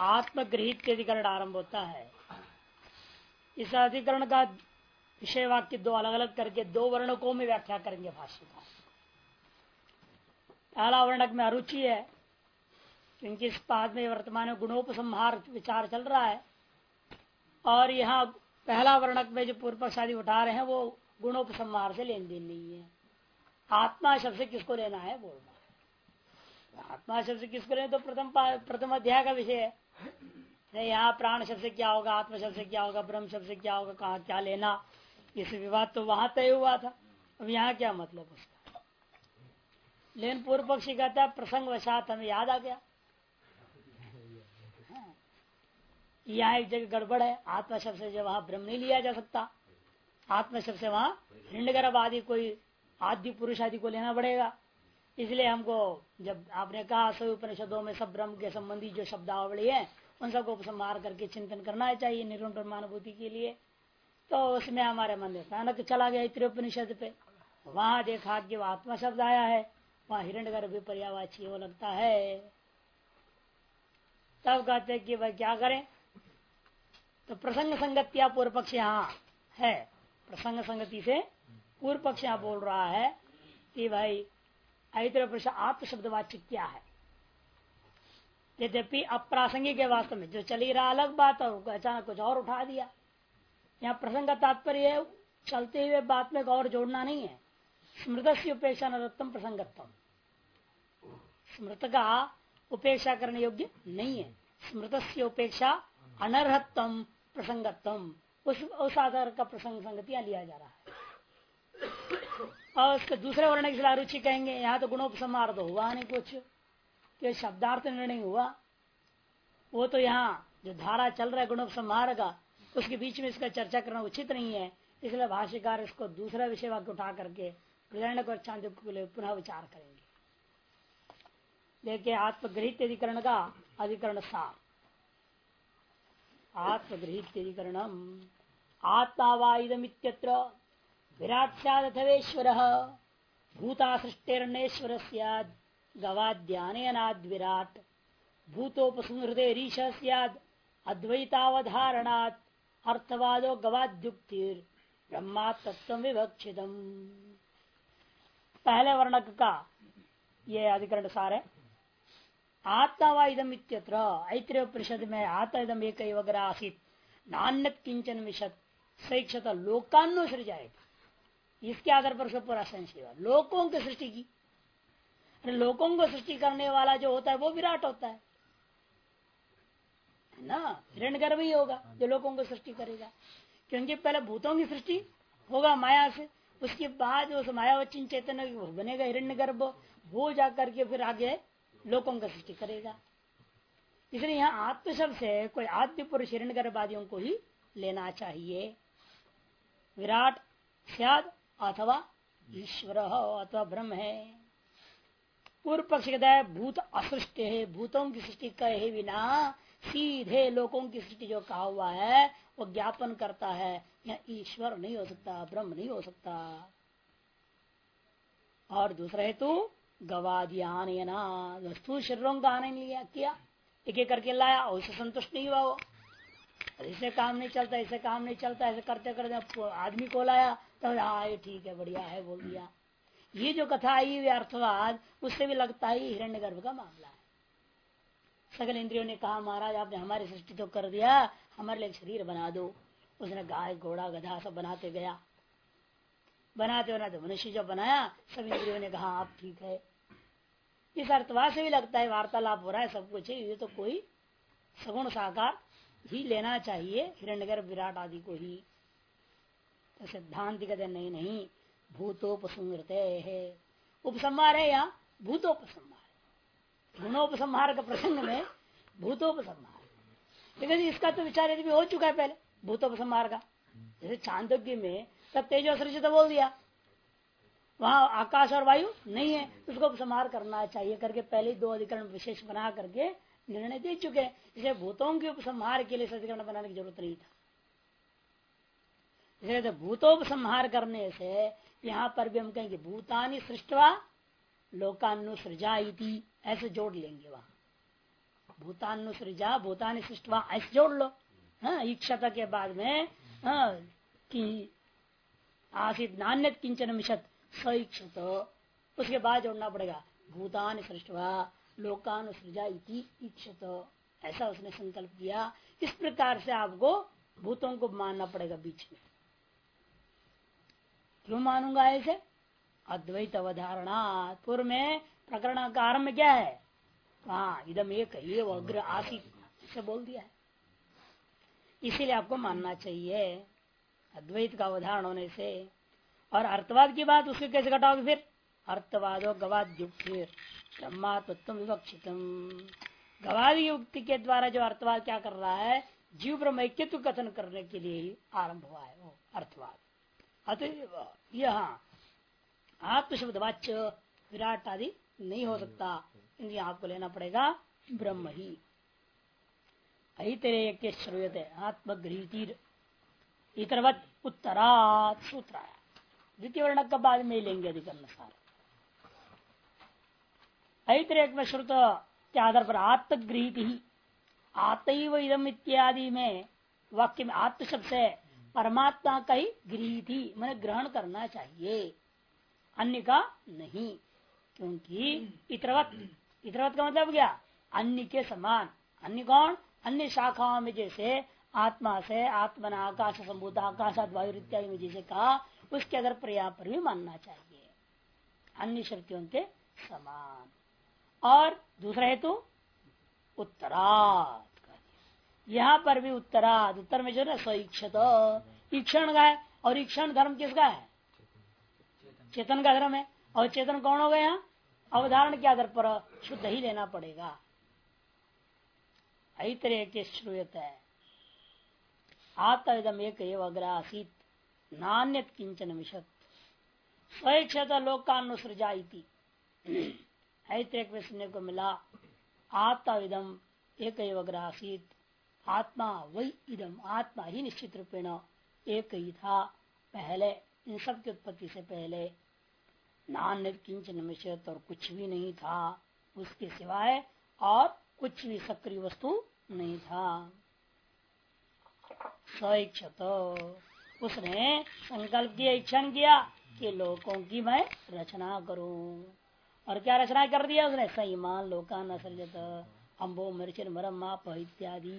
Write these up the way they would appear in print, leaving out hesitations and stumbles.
आत्मगृहित अधिकरण आरंभ होता है। इस अधिकरण का विषय वाक्य दो अलग अलग करके दो वर्णकों में व्याख्या करेंगे भाष्यकार। पहला वर्णक में अरुचि है, क्योंकि इस पाद में वर्तमान में गुणोपसंहार विचार चल रहा है, और यहाँ पहला वर्णक में जो पूर्व पक्षादि उठा रहे हैं वो गुणोपसंहार से लेन देन नहीं है। आत्मा शब्द से किसको लेना है बोलना है। आत्मा शब्द से किसको लेना, तो प्रथम अध्याय का विषय है। यहाँ प्राण शब्द से क्या होगा, आत्मा शब्द से क्या होगा, ब्रह्म शब्द से क्या होगा, कहाँ क्या लेना, इस विवाद तो वहां तय हुआ था। अब यहाँ क्या मतलब उसका। लेकिन पूर्व पक्षी कहता है प्रसंग वशात हमें याद आ गया। यहाँ एक जगह गड़बड़ है, आत्मा शब्द से जो वहां ब्रह्म नहीं लिया जा सकता, आत्मा शब्द से वहां हिरण्यगर्भ आदि कोई आदि पुरुष आदि को लेना पड़ेगा। इसलिए हमको जब आपने कहा सभी उपनिषदों में सब ब्रह्म के संबंधी जो शब्दावली है उन सबको उपसंहार करके चिंतन करना चाहिए निर्गुण ब्रह्मानुभूति के लिए। तो उसमें हमारे मन में अचानक चला गया इत्रोपनिषद पे, वहां देखा कि वो आत्मा शब्द आया है, वहां हिरण्यगर्भ पर्यावाची वो लगता है। तब कहते कि भाई क्या करें, तो प्रसंग संगतिया पूर्व पक्ष यहाँ है। प्रसंग संगति से पूर्व पक्ष यहाँ बोल रहा है कि भाई ऐतरेय आत्म शब्दवाच्य क्या है। यद्यपि अप्रासंगिक के वास्तव में जो चली रहा अलग बात, और अचानक कुछ और उठा दिया। यहाँ प्रसंग का तात्पर्य चलते हुए बात में और जोड़ना नहीं है। स्मृत से उपेक्षा नरोत्तम प्रसंगत्म, स्मृत का उपेक्षा करने योग्य नहीं है। स्मृत से उपेक्षा अनर्हत्तम प्रसंगत्म, उस आधार का प्रसंग संगतियां लिया जा रहा है। और उसके दूसरे वर्ण की रुचि कहेंगे यहाँ तो गुणोपसंहार तो हुआ नहीं, कुछ कि शब्दार्थ निर्णय हुआ। वो तो यहाँ जो धारा चल रहा है गुणोपसंहार का, उसके बीच में इसका चर्चा करना उचित नहीं है। इसलिए भाष्यकार इसको दूसरा विषय वाक्य उठा करके प्रेरणक और चांदोग्य के लिए पुनः विचार करेंगे। देखिए आत्मगृहित अधिकरण का अधिकरण सार। आत्मगृहित अधिकरणम आत्मा वा इदमित्यत्र विराट सैदथवेश्वर भूता सृष्टिर्नेश्वर सैद गवाद्यानेनाद विराट भूतोपसंहृते रीश सैद अद्वैतावधारणात् अर्थवादो गवाद्युक्तिर ब्रह्मा तत्व विवक्षितम। पहले वर्णक का ये अधिकरण सार है। आत्मा वा इदम इत्यत्र ऐत्रेय उपनिषद में आत्मा इदम एक वगैरह आसित नान्यत किंचन विशत सैक्षत लोकान्नो सृजाएगा। इसके आधार पर उसका पूरा संशय हुआ। लोकों की सृष्टि की, अरे लोकों को सृष्टि करने वाला जो होता है वो विराट होता है ना, हिरण्यगर्भ ही होगा जो लोगों को सृष्टि करेगा। क्योंकि पहले भूतों की सृष्टि होगा माया से, उसके बाद उस मायावचिन चैतन्य बनेगा हिरण्यगर्भ, वो जाकर के फिर आगे लोगों का सृष्टि करेगा। इसलिए यहाँ आत्म शब्द से कोई आद्य पुरुष हिरण्यगर्भ आदियों को ही लेना चाहिए। विराट स्याद अथवा ईश्वर अथवा ब्रह्म है। पूर्व पक्ष कहता है भूत असृष्टि है, भूतों की सृष्टि कहे बिना सीधे लोगों की सृष्टि जो कहा हुआ है वो ज्ञापन करता है यह ईश्वर नहीं हो सकता, ब्रह्म नहीं हो सकता। और दूसरा हेतु गवादियान वस्तु शरीरों का आने लिया किया, एक एक करके लाया, उससे संतुष्ट नहीं हुआ वो, इससे काम नहीं चलता, इससे काम नहीं चलता, ऐसे करते करते आदमी को लाया तो हाँ ये ठीक है बढ़िया है बोल दिया। ये जो कथा आई हुई अर्थवाद, उससे भी लगता है हिरण्यगर्भ का मामला है। सकल इंद्रियों ने कहा महाराज आपने हमारी सृष्टि तो कर दिया, हमारे लिए शरीर बना दो। उसने गाय घोड़ा गधा सब बनाते गया, बनाते बनाते मनुष्य जब बनाया सब इंद्रियों ने कहा आप ठीक है। इस अर्थवाद से भी लगता है वार्तालाप हो रहा है सब कुछ है, ये तो कोई सगुण साकार ही लेना चाहिए हिरण्यगर्भ विराट आदि को ही। तो सिद्धांत कहते नहीं भूतोपसंहृते है, उपसंहार है यहाँ भूतोपसंहार, गुणोपसंहार का प्रसंग में भूतोपसंहार। लेकिन इसका तो विचार यदि भी हो चुका है पहले भूतोपसंहार का। जैसे चांदोग्य में तब तेजो सृजित बोल दिया, वहां आकाश और वायु नहीं है, उसको उपसंहार करना चाहिए करके पहले दो अधिकरण विशेष बना करके निर्णय दे चुके। इसलिए भूतों के उपसंहार के लिए अधिकरण बनाने की जरूरत नहीं था। इसलिए तो भूतोपसंहार करने से यहाँ पर भी हम कहेंगे भूतानि सृष्टवा लोकानुसृजा इति, ऐसे जोड़ लेंगे वहां भूतानुसृजा भूतानि सृष्टवा ऐसे जोड़ लो। हाँ, इक्षत के बाद में हाँ, कि आसित नान्यत किंचन मिशत सईक्षत, उसके बाद जोड़ना पड़ेगा भूतानि सृष्टवा लोकानुसृजा इति इक्षत। ऐसा उसने संकल्प किया। इस प्रकार से आपको भूतों को मानना पड़ेगा बीच में। क्यों मानूंगा ऐसे? अद्वैत अवधारणा। पूर्व में प्रकरण का आरंभ क्या है? हाँ, इदम एक अग्र आसित से बोल दिया है। इसीलिए आपको मानना चाहिए अद्वैत का अवधारण होने से। और अर्थवाद की बात उसके कैसे घटाओगे फिर? अर्थवादो गवाद युक्ति ब्रह्मात्म विवक्षितम। गवादी युक्ति के द्वारा जो अर्थवाद क्या कर रहा है? जीव ब्रह्म ऐक्यत्व कथन करने के लिए ही आरंभ हुआ है वो अर्थवाद। अतः यहाँ आत्म शब्द वाच्य विराट आदि नहीं हो सकता, इसलिए आपको लेना पड़ेगा ब्रह्म ही। ऐतरेय श्रूयते आत्मगृहीतिर इतरवत उत्तरात् सूत्र है। द्वितीय वर्ण का बाद में लेंगे अधिकरण सार। ऐतरेय में श्रुत के आधार पर आत्मगृहीत ही आतैव इदम इत्यादि में वाक्य में आत्म शब्द से परमात्मा का ही गृहीत ही मैंने ग्रहण करना चाहिए, अन्य का नहीं। क्योंकि इतरवत का मतलब क्या? अन्य के समान। अन्य कौन? अन्य शाखाओं में जैसे आत्मा से आत्मना आकाश संभूत आकाशात वायु इत्यादि में जैसे कहा, उसके अगर पर्याय पर भी मानना चाहिए अन्य शक्तियों के समान। और दूसरा हेतु उत्तराद, यहाँ पर भी उत्तराद, उत्तर में जो है स्वईक्षत ईक्षण का है। और ईक्षण धर्म किसका है? चेतन का धर्म है। और चेतन कौन हो गया? यहाँ अवधारण के आधार पर शुद्ध ही लेना पड़ेगा। ऐतरेय के श्रूयत है आत्मविदम एक अग्रासीत नान्यत किंचन मिशत स्वेच्छत लोकानुसृजा इति। ऐतरेय में सुनने को मिला आत्मविदम एक अग्रासीत, आत्मा वही इदम, आत्मा ही निश्चित रूपेण एक ही था पहले, इन सब की उत्पत्ति से पहले। नान्यत किंचन मिशत, और कुछ भी नहीं था उसके सिवाय, और कुछ भी सक्रिय वस्तु नहीं था। स्वेच्छत, उसने संकल्प किया, इच्छन किया कि लोगों की मैं रचना करूं। और क्या रचना कर दिया उसने? सईमान लोकान असृजत अम्बो मरिचिर मरम माप इत्यादि।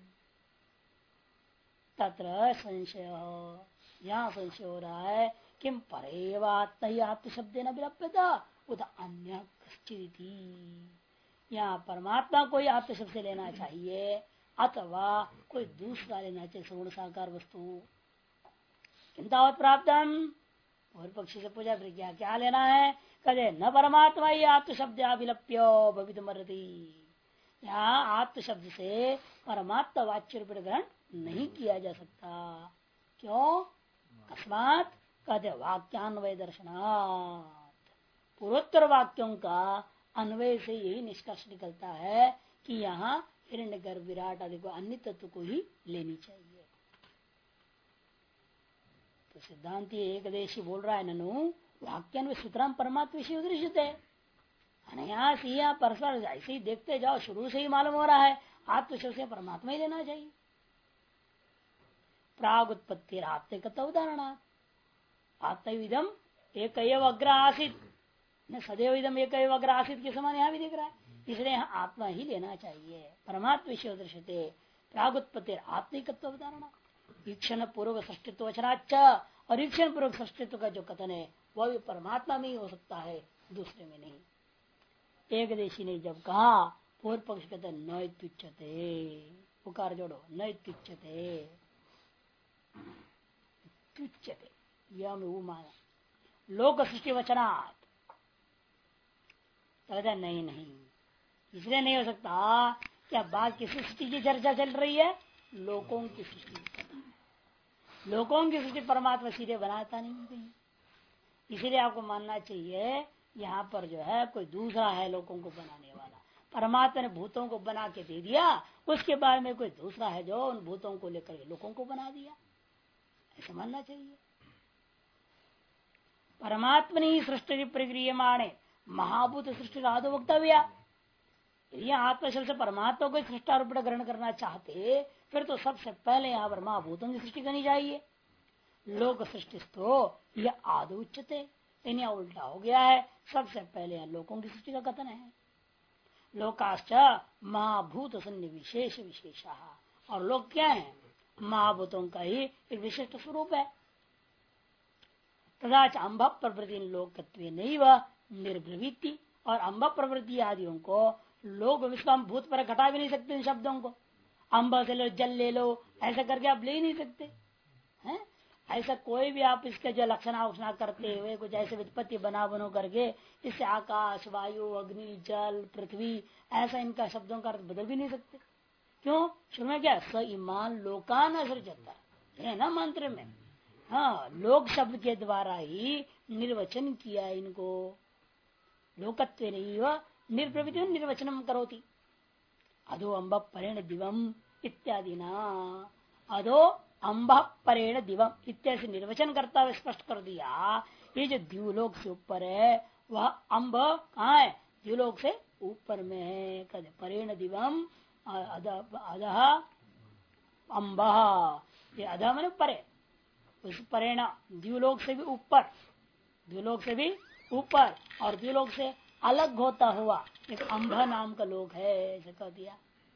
तत्र संशय, यहाँ संशय हो रहा है किम परेवात्म ही आत्म शब्द न विलप्यता उत अन्य कश्चिति। यहाँ परमात्मा को ही आत्म शब्द से लेना चाहिए अथवा कोई दूसरा लेना चाहिए सगुण साकार वस्तु। किंतावत प्राप्तम, और पक्षी से पूछा फिर क्या क्या लेना है? कहे न परमात्मा ही आत्म शब्द अभिलप्यो भवित मरती। यहाँ आत्म शब्द से परमात्मा वाच्य रूप ग्रहण नहीं किया जा सकता। क्यों? अकस्मात कहते वाक्यान्वय दर्शनात्, पूर्वोत्तर वाक्यों का अन्वय से यही निष्कर्ष निकलता है कि यहाँ हिरण्यगर्भ विराट आदि को अन्य तत्व को ही लेनी चाहिए। तो सिद्धांत एकदेशी बोल रहा है ननु वाक्यान्वय सूत्राम परमात्मा विषय उदृश्यते। अनायास ही यहाँ परस्पर ऐसे ही देखते जाओ, शुरू से ही मालूम हो रहा है आत्मशब्द से परमात्मा ही लेना चाहिए। प्राग उत्पत्ति आत्मिकता उदाहरण आत्मविदम एक अग्र आसित न सदैव इदम एक अग्र आसित के समान यहाँ भी दिख रहा है। इसलिए यहाँ आत्मा ही लेना चाहिए। परमात्मा विषय दृश्यते प्रागुत्पत्ति आत्मिकत्व उदाहरण ईक्षण पूर्वक सृष्टित्व वचनाच्च, और ईक्षण पूर्वक सृष्टित्व का जो कथन है वह भी परमात्मा में ही हो सकता है, दूसरे में नहीं। एकदेशी ने जब कहा पूर्व पक्ष कहते नैत्युच्यते, पुकार जोड़ो नैत्युच्यते, तुच्यते यह में वो माना लोक सृष्टि वचनात्, तो नहीं नहीं इसलिए नहीं हो सकता। क्या बात किसी सृष्टि की चर्चा चल रही है? लोकों की सृष्टि। लोकों की सृष्टि परमात्मा सीधे बनाता नहीं कहीं, इसीलिए आपको मानना चाहिए यहाँ पर जो है कोई दूसरा है लोगों को बनाने वाला। परमात्मा ने भूतों को बना के दे दिया, उसके बाद में कोई दूसरा है जो उन भूतों को लेकर लोगों को बना दिया, ऐसा मानना चाहिए। परमात्मा ने सृष्टि प्रक्रियमाणे महाभूत सृष्टि आदो वक्तव्य, यदि आत्मा शब्द से परमात्मा को सृष्टारूप ग्रहण करना चाहते फिर तो सबसे पहले यहाँ पर महाभूतों की सृष्टि करनी चाहिए। लोक सृष्टि तो यह आदि उच्चते, इन उल्टा हो गया है। सबसे पहले यहाँ लोकों की सृष्टि का कथन है। लोकाश्च महाभूत सन्निविशेष विशेषा, और लोक क्या है? महाभूतों का ही एक विशिष्ट स्वरूप है। तथा अम्भ प्रवृत्ति लोकत्व नहीं वह निर्भ्रवृत्ति, और अम्भ प्रवृत्ति आदियों को लोक विश्व भूत पर घटा भी नहीं सकते। इन शब्दों को अम्ब से लो, जल ले लो, ऐसा करके आप ले ही नहीं सकते हैं। ऐसा कोई भी आप इसके जो लक्षणा करते हुए कुछ ऐसे वित्पत्ति बनो करके इससे आकाश, वायु, अग्नि, जल, पृथ्वी ऐसा इनका शब्दों का अर्थ बदल भी नहीं सकते। क्यों? शुरू में क्या स ईमान लोकान असृजता है ना मंत्र में। हाँ, लोक शब्द के द्वारा ही निर्वचन किया इनको। लोकत्व नहीं वह निर्प्रवृत्ति निर्वचनम करोति। अधो अम्ब परेण दिवम इत्यादि ना, अधो अम्ब परेण दिवम इत्यादि निर्वचन करता हुआ स्पष्ट कर दिया। ये जो द्यूलोक से ऊपर है वह अम्ब कहाँ है? द्यूलोक से ऊपर में है। कद परेण दिवम अधः अम्ब, ये अधः मैंने परे, उस परेण द्यूलोक से भी ऊपर, द्यूलोक से भी ऊपर और द्यूलोक से अलग होता हुआ एक अम्भ नाम का लोक है, ऐसे कह दिया।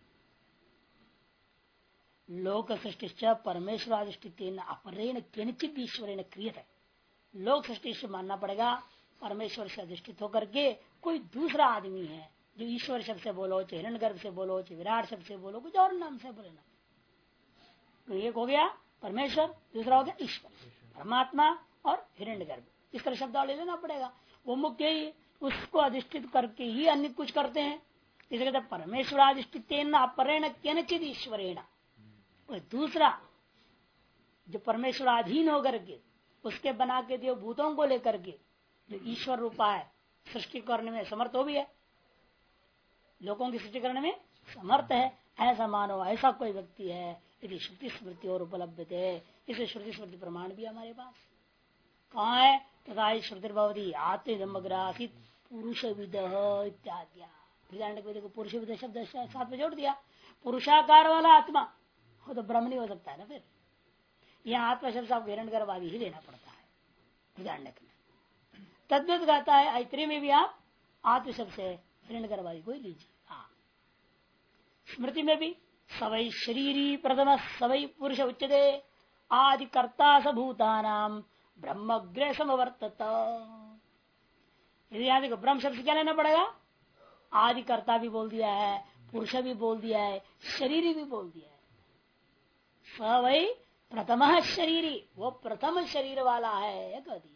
लोक सृष्टि परमेश्वर अधिष्ठित अपरेण किंचित ईश्वरेण क्रियते। लोक सृष्टि से मानना पड़ेगा परमेश्वर से अधिष्ठित होकर के कोई दूसरा आदमी है जो ईश्वर शब्द से बोलो, चाहे हिरण्यगर्भ से बोलो, चाहे विराट शब्द से बोलो, कुछ और नाम से बोले ना। तो एक हो गया परमेश्वर, दूसरा हो गया ईश्वर, परमात्मा और हिरण्यगर्भ। इस तरह शब्दावली लेना पड़ेगा। वो मुख्य ही उसको अधिष्ठित करके ही अन्य कुछ करते हैं। इसे कहते परमेश्वर अधिष्ठित अपरेण केनचित ईश्वरेण। दूसरा जो परमेश्वराधीन होकर के उसके बना के दिए भूतों को लेकर के जो ईश्वर रूपा है, सृष्टि करने में समर्थ हो भी है, लोगों की सृष्टि करने में समर्थ है, ऐसा मानो ऐसा कोई व्यक्ति है यदि श्रुति स्मृति और उपलब्ध थे। इसे श्रुति स्मृति प्रमाण भी हमारे पास कहाँ है? तथा श्रुति भवती आत्मग्रासित पुरुष विद इत्यादि। को पुरुष विद शब्द साथ में जोड़ दिया। पुरुषाकार वाला आत्मा वो तो ब्रह्म नहीं हो सकता है ना। फिर यहाँ आत्मा शब्द आपको हिरण्यगर्भादि ही लेना पड़ता है। विधानक में तद्वत कहता है ऐत्री में भी आप आत्म शब्द से हिरण्यगर्भादि को ही लीजिए। हाँ, स्मृति में भी सवै शरीरी प्रथम सवै पुरुष उच्चते आदि कर्ता स भूतानाम ब्रह्मग्रे समवर्तत। यदि यहाँ देखो ब्रह्म शब्द क्या लेना पड़ेगा? आदि कर्ता भी बोल दिया है, पुरुष भी बोल दिया है, शरीरी भी बोल दिया है। स वही प्रथम शरीरी, वो प्रथम शरीर वाला है कह दिया।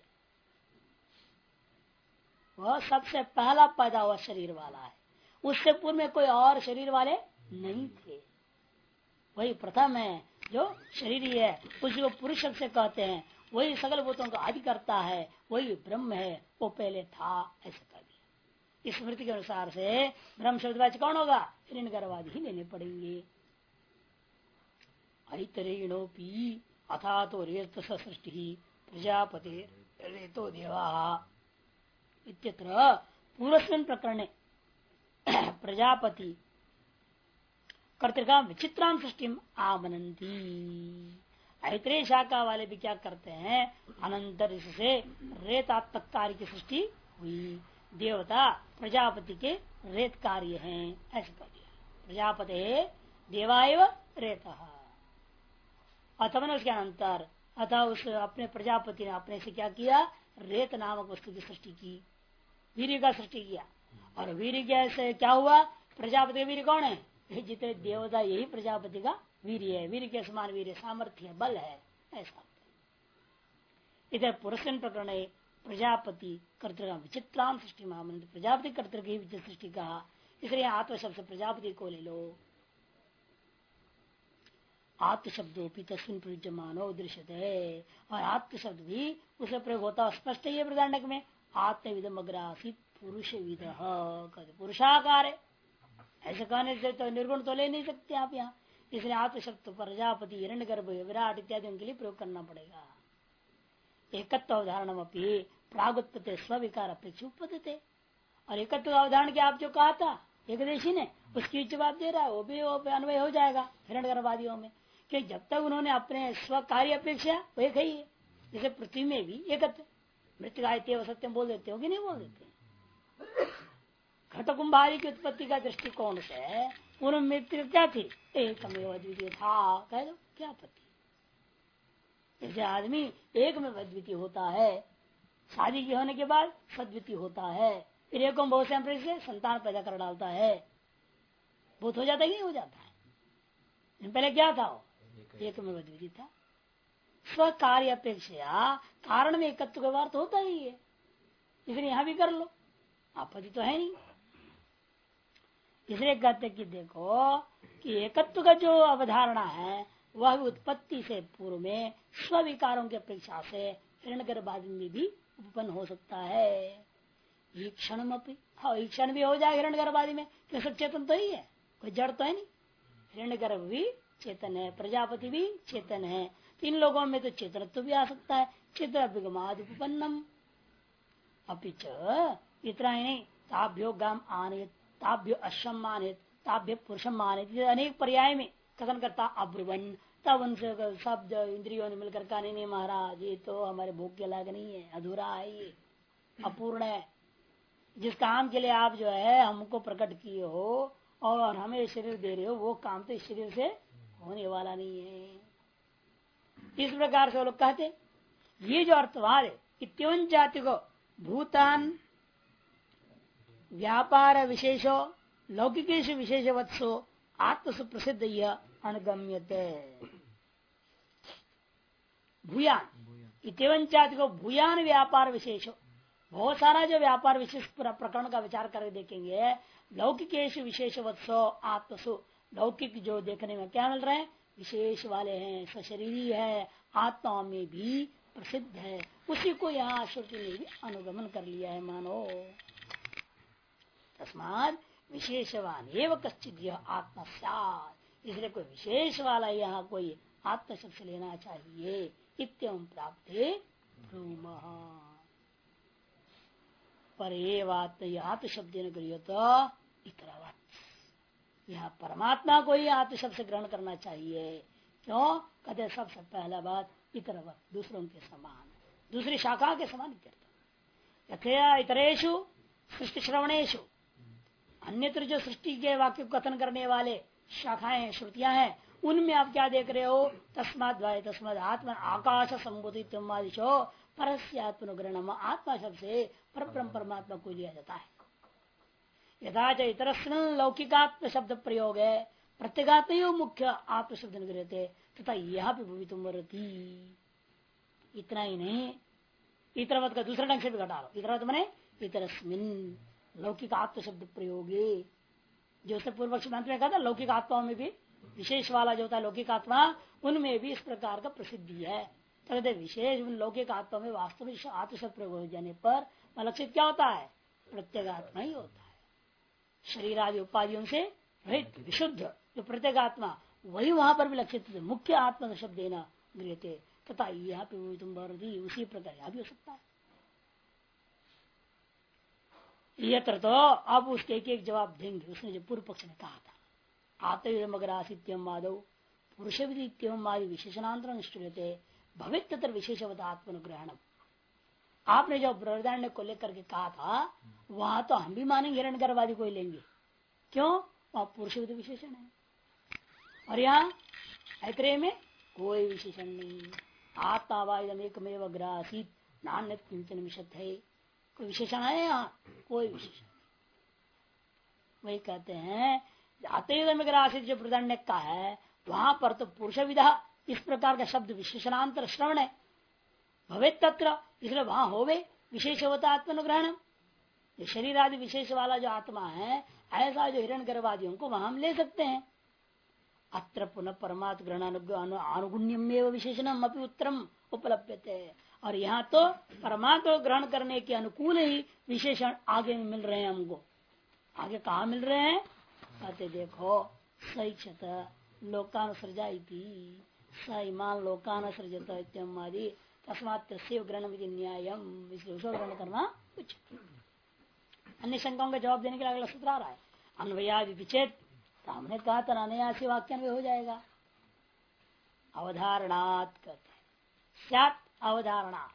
वह सबसे पहला पैदा हुआ शरीर वाला है। उससे पूर्व में कोई और शरीर वाले नहीं थे। वही प्रथम है जो शरीरी है, उसी को पुरुष शब्द से कहते हैं। वही सकल भूतों का आदि करता है, वही ब्रह्म है, वो पहले था, ऐसा कर दिया। इस स्मृति के अनुसार से ब्रह्म शब्दवाच्य कौन होगा? हिरण्यगर्भादि ही लेने पड़ेंगे। ऐतरेणोपि अथा तो रेत सृष्टि प्रजापति रेतो देवा इत्यत्र पूर्वस्मिन् प्रकरणे प्रजापति कर्तिका विचित्राम सृष्टि आमनंती। ऐत्रेय शाखा वाले भी क्या करते हैं? अनंतर इससे रेतात्मक कार्य की सृष्टि हुई। देवता प्रजापति के रेत कार्य हैं, ऐसे कर दिया। प्रजापति देवाएव रेत। अथवा उसके अनंतर अतः उस अपने प्रजापति ने अपने से क्या किया? रेत नामक वस्तु की सृष्टि की, वीर्य का सृष्टि किया। और वीर्य से क्या हुआ? प्रजापति का वीर्य कौन है? जितने देवता यही प्रजापति का वीर्य है। वीर्य के समान वीर्य सामर्थ्य बल है, ऐसा। इधर पुरुषन प्रकरण प्रजापति कर्तृ विचित्राम सृष्टि महामंत्र, प्रजापति कर्तृ की विचित्र सृष्टि कहा, इसलिए आत्म शब्द प्रजापति को ले लो। आत्म शब्दों तस्वीन प्रयुज्यमानो दृश्यते, और आत्म शब्द भी उसे प्रयोग होता स्पष्ट ही है प्रधानक में। आत्मविदम अग्रासित पुरुष विद, पुरुषाकार है, ऐसे कहने से तो निर्गुण तो ले नहीं सकते आप यहाँ। इसलिए आत्म शब्द प्रजापति हिरण्यगर्भ विराट इत्यादि उनके लिए प्रयोग करना पड़ेगा। एकत्व अवधारण प्रागुत्पत्ति स्विकार अपेक्षा उपद्यते, और एकत्व अवधारण के आप जो कहा था एकदेशी ने उसकी जवाब दे रहा है, वो भी अन्वय हो जाएगा हिरण्यगर्भवादियों में कि जब तक उन्होंने अपने स्व कार्य अपेक्षा वो एक ही है। जैसे पृथ्वी में भी एकत्व मृत्यु सत्यम बोल देते हो कि नहीं बोल देते। घट कुंभारी की उत्पत्ति का दृष्टिकोण से पूर्व मृत्यु क्या थी, एकमेव अद्वितीय था, कह दो क्या आपत्ति। जैसे आदमी एक में अद्वितीय होता है, शादी के होने के बाद सद्वितीय होता है, फिर एक बहुत से संतान पैदा कर डालता है, भूत हो जाता है कि नहीं हो जाता है। पहले क्या था वो, एक में अद्वितीय था। स्व कार्य अपेक्षा कारण में एकत्व का अर्थ होता ही है, इसलिए यहां भी कर लो, आपत्ति तो है नहीं। इसलिए कहते कि देखो कि एकत्व का जो अवधारणा है वह उत्पत्ति से पूर्व में स्व विकारों की अपेक्षा से हिरण्यगर्भादि में भी उत्पन्न हो सकता है। ईक्षण ईक्षण भी हो जाए हिरण्यगर्भादि में, क्यों सब चेतन तो ही है, कोई जड़ तो है नहीं। हिरण्यगर्भ भी चेतन है, प्रजापति भी चेतन है, तीन लोगों में तो चेतनत्व भी आ सकता है। चित्राभिगमाद उपपन्नम अपिच इतना ही नहीं, ताभ्यो गाम आनेत, ताभ्यो अश्वम मानित, ताभ्य पुरुषम मानित, अनेक पर्याय में कथन करता अब्रुवन, तब उनसे शब्द इंद्रियों ने मिलकर कहा नहीं महाराज ये तो हमारे भोग के लायक नहीं है, अधूरा है, ये अपूर्ण है। जिस काम के लिए आप जो है हमको प्रकट किए हो और हमें शरीर दे रहे हो, वो काम तो इस शरीर से होने वाला नहीं है। इस प्रकार से वो लोग कहते ये जो अर्थवाद है, इत्यों जाति को भूतान व्यापार विशेषो लौकिकेश विशेषवत्सो आत्मसु प्रसिद्ध यह अणगम्यते। भूयान इतवन जाति को भूयान व्यापार विशेषो, बहुत सारा जो व्यापार विशेष प्रकरण का विचार करके देखेंगे, लौकिकेश विशेषवत्सो आत्मसु, लौकिक जो देखने में क्या मिल रहे हैं विशेष वाले हैं, सशरीरी है, आत्मा में भी प्रसिद्ध है, उसी को यहाँ श्रुति ने भी अनुगमन कर लिया है। मानो तस्माद विशेषवान एवं कश्चित यह आत्मा स्यात्, इसलिए कोई विशेष वाला यहाँ कोई आत्म शब्द लेना चाहिए। इत्यम प्राप्त पर आत्म शब्द गृहत इतरवत, यहाँ परमात्मा को ही आत्म शब्द से ग्रहण करना चाहिए। क्यों कहते सबसे पहला बात इतरवत, दूसरों के समान, दूसरी शाखा के समान यथया इतरेशु सृष्टि श्रवणेशु, अन्यत्र जो सृष्टि के वाक्य कथन करने वाले शाखाएं श्रुतियां हैं उनमें आप क्या देख रहे हो, तस्माद तस्माद आत्मा आकाश संबोधित परस्यात्मनुग्रहण, आत्मा शब्द से परब्रह्म परमात्मा को लिया जाता है। यथा च इतर लौकिकात्म शब्द प्रयोग है, प्रत्येगात्म मुख्य आत्म शब्द निगृहते तथा यह भी भवितुमर्हति। इतना ही नहीं, इतरवत का दूसरा ढंग से भी घटा लो, इतरवत मने इतरस्मिन लौकिक आत्म शब्द प्रयोगे, जो उसने पूर्व सिद्धांत में कहा था लौकिक आत्माओं में भी विशेष वाला जो होता है लौकिक आत्मा, उनमें भी इस प्रकार का प्रसिद्धि है। तो विशेष लौकिक आत्मा में वास्तव में आत्म शब्द प्रयोग हो जाने पर लक्षित क्या होता है, प्रत्येगात्मा ही होता है, शरीर आदि उपाधियों से रहित विशुद्ध जो प्रत्येगात्मा, वही वहां पर भी लक्षित मुख्य आत्मा शब्द देना गृहते तथा यह तुम उसी प्रकार यह भी हो सकता है। यत्र तो अब उसके एक एक जवाब देंगे। उसने जो पूर्व पक्ष ने कहा था आत्मग्रासित्यम माधव पुरुष विदित्यम आदि विशेषणांतर निष्ठते भवित तथा विशेषवत आत्मनुग्रहणम, आपने जो बृहदारण्य को लेकर के कहा था वहां तो हम भी मानेंगे हिरण्यगर्भादि को ही लेंगे, क्यों वहां पुरुष विद विशेषण है और यहाँ ऐत्रेय में कोई विशेषण नहीं। आत्मावादम एकमेव ग्रासित नान्य किंचन विशत है, कोई विशेषण है यहाँ, कोई विशेषण नहीं। वही कहते हैं आत्मग्रासित जो बृहदारण्य का है वहां पर तो पुरुष विधा इस प्रकार का शब्द विशेषणांतर श्रवण है, भवे तत्र, इसलिए वहां होवे विशेषवता आत्मनुग्रहण। शरीर आदि विशेष वाला जो आत्मा है ऐसा जो हिरण्यगर्भादियों को वहां हम ले सकते हैं। अत्र पुनः परमात्म ग्रहण अनुगुण्यमेव विशेषणम अपि उत्तरम उपलब्धते, और यहाँ तो परमात्मा ग्रहण करने के अनुकूल ही विशेषण आगे मिल रहे हैं हमको। आगे कहा मिल रहे हैं, कहते देखो सैक्षत लोकानुसृजा स इमान लोकानुसृजत इत्यादि तस्मात् तस्य ग्रहण विधि न्यायम, इसलिए उसको ग्रहण करना उचित। अन्य शंकाओं का जवाब देने के लिए अगला सूत्र आ रहा है अन्वयादि विचेत, तो हमने कहा था अनायासी वाक्यान्वय हो जाएगा। अवधारणात् कहते स्यात् अवधारणात्।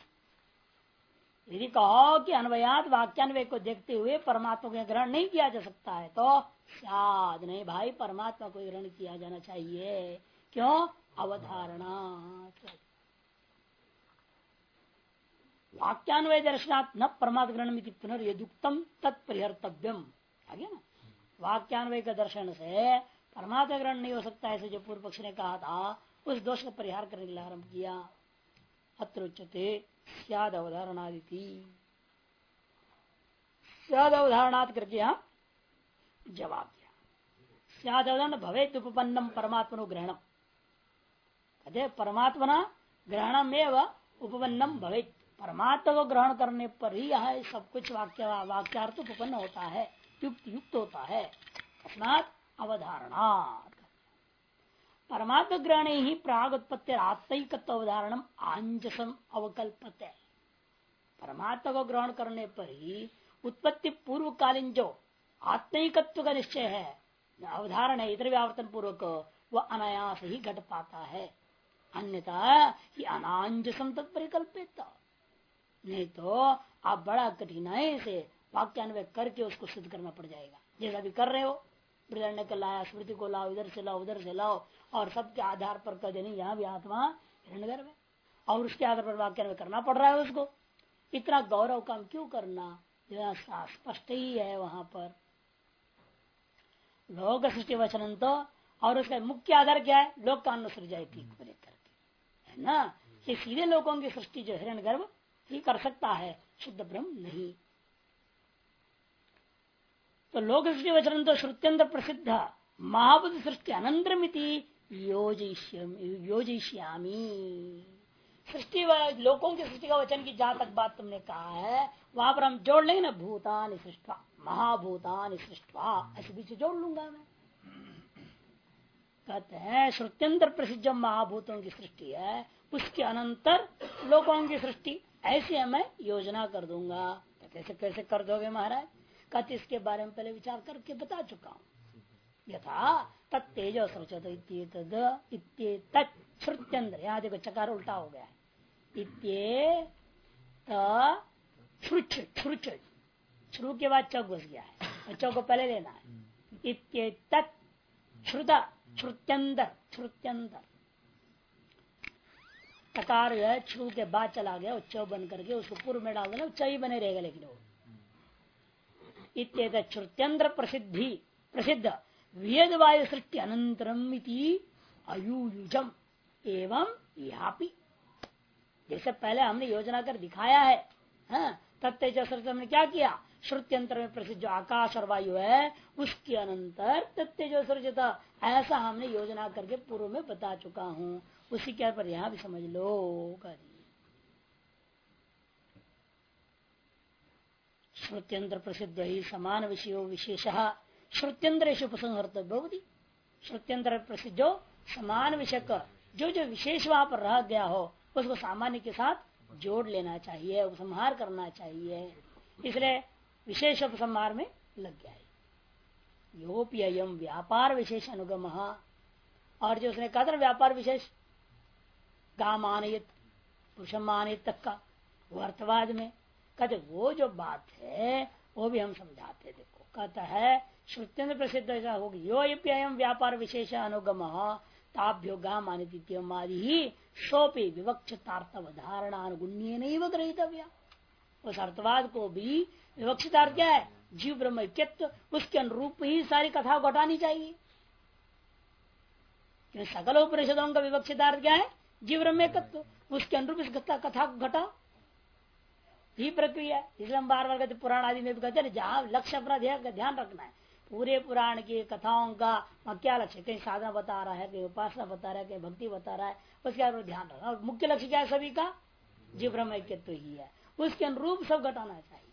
यदि कहो कि अन्वयात वाक्यान्वय को देखते हुए परमात्मा को ग्रहण नहीं किया जा सकता है तो शायद नहीं भाई, परमात्मा को ग्रहण किया जाना चाहिए। क्यों? अवधारणा। वाक्यान्वय दर्शनात् न परमात्मा ग्रहण पुनर्यदुक्तम तत्परिहर्तव्यम। आगे ना, वाक्यान्वय के दर्शन से परमात्मा ग्रहण नहीं हो सकता, ऐसे जो पूर्व पक्ष ने कहा था, उस दोष का परिहार करने के लिए आरंभ किया। अत्र उच्यते स्याद अवधारणादिति। स्याद अवधारणात् करके यहाँ जवाब दिया। स्याद अवधारण भवेत् उपपन्नम परमात्मनो ग्रहणम। कहते परमात्मना ग्रहणम एवं उपपन्नम भवेत्। परमात्मा को ग्रहण करने पर ही यह सब कुछ वाक्यार्थ उपपन्न होता है, युक्त होता है। तस्मात् अवधारणात् परमात्मा ग्रहण ही प्राग उत्पत्ति आत्मिकत्व अवधारणम आंजसम अवकल्पते। परमात्मा को ग्रहण करने पर ही उत्पत्ति पूर्वकालीन जो आत्मिकत्व का निश्चय है, अवधारण है, इतर व्यावर्तन पूर्वक, वह अनायास ही घट पाता है। अन्यथा ही अनांजसम तत्परिकल्पित, नहीं तो आप बड़ा कठिनाई से वाक्यान्वय करके उसको सिद्ध करना पड़ जाएगा। जैसा भी कर रहे हो, बृहदारण्य को लाया, स्मृति को लाओ, इधर से लाओ उधर से लाओ, और सबके आधार पर कह देने यहाँ भी आत्मा हिरण्यगर्भ है, और उसके आधार पर वाक्यान्वय करना पड़ रहा है उसको। इतना गौरव काम क्यों करना, स्पष्ट ही है वहां पर लोक सृष्टि वचन तो, और उसका मुख्य आधार क्या है? लोक का अनुसृजाई करके, है ना। ये सीधे लोगों की सृष्टि जो हिरण्यगर्भ ही कर सकता है, शुद्ध ब्रह्म नहीं। तो लोक सृष्टि वचन तो श्रुत्यंतर प्रसिद्ध महाबुद्ध सृष्टि अनंतरमिति योजिष्यामि। सृष्टि लोकों की सृष्टि का वचन की जहां तक बात तुमने कहा है, वहां पर हम जोड़ लेंगे ना, भूतानि सृष्टवा, महाभूतानि सृष्टवा, ऐसे बीच जोड़ लूंगा मैं। कहते हैं श्रुत्यंतर प्रसिद्ध महाभूतों की सृष्टि है, उसके अनंतर लोकों की सृष्टि, ऐसे मैं योजना कर दूंगा। तो कैसे कैसे कर दोगे महाराज? कहते इसके बारे में पहले विचार करके बता चुका हूं। यथा तत्तेजो सृजत श्रुत्यंतर, यहाँ देखो चकार उल्टा हो गया है। श्रु के बाद चौक घुस गया है, चौक को पहले लेना है। श्रुत्यंतर, श्रुत्यंतर टकार जो है छू के बाद चला गया, चौ बन करके उसको पूर्व में डाल देना, च ही बने रहेगा। लेकिन वो इत्येतत् श्रुत्यंतर प्रसिद्धि प्रसिद्ध वेद वायु सृष्टि अनंतरम अयुयुजम एवं यापी। जैसे पहले हमने योजना कर दिखाया है, तत्तेज हमने क्या किया? श्रुत्यंतर में प्रसिद्ध जो आकाश और वायु है, उसके अनंतर तत्तेजो सृजता, ऐसा हमने योजना करके पूर्व में बता चुका हूं। उसी के पर यहां भी समझ लो। श्रुत्यंतर प्रसिद्ध ही समान विषयो विशेष श्रुत्यंतर उपसंहर्तव्य होती। श्रुत्यंतर प्रसिद्ध जो समान विषय का जो जो विशेष वहां पर रह गया हो, उसको सामान्य के साथ जोड़ लेना चाहिए, उपसंहार करना चाहिए। इसलिए विशेष उपसंहार में लग गया है। योप्ययम व्यापार विशेष अनुगम, और जो उसने कहा था व्यापार विशेष गाम आनयत पुरुषम आनयत तक का, वो अर्थवाद में कहते वो जो बात है वो भी हम समझाते। देखो कहता है श्रुत्यंत्र प्रसिद्ध ऐसा होगी, योप्ययम व्यापार विशेष अनुगम ताभ्यो गाम आनित्यम आदि ही सोपी विवक्षितार्थवधारणानुगुण्य नहीं ग्रहीतव्या। उस अर्थवाद को भी विवक्षितार्थ क्या है? जीव ब्रह्म ऐक्यत्व, उसके अनुरूप ही सारी कथा घटानी चाहिए। सकल उपनिषदों का विवक्षितार्थ क्या है? जीव ब्रह्म ऐक्यत्व, उसके अनुरूप इस कथा को घटा ही प्रक्रिया। इसलिए हम बार बार कहते पुराण आदि में भी कहते हैं जहां लक्ष्य अपना ध्यान रखना है। पूरे पुराण की कथाओं का क्या लक्ष्य? कहीं साधना बता रहा है, कहीं उपासना बता रहा है, कहीं भक्ति बता रहा है, उसके ऊपर ध्यान रखना। और मुख्य लक्ष्य क्या है सभी का? जीव ब्रह्म ऐक्यत्व ही है, उसके अनुरूप सब घटाना चाहिए।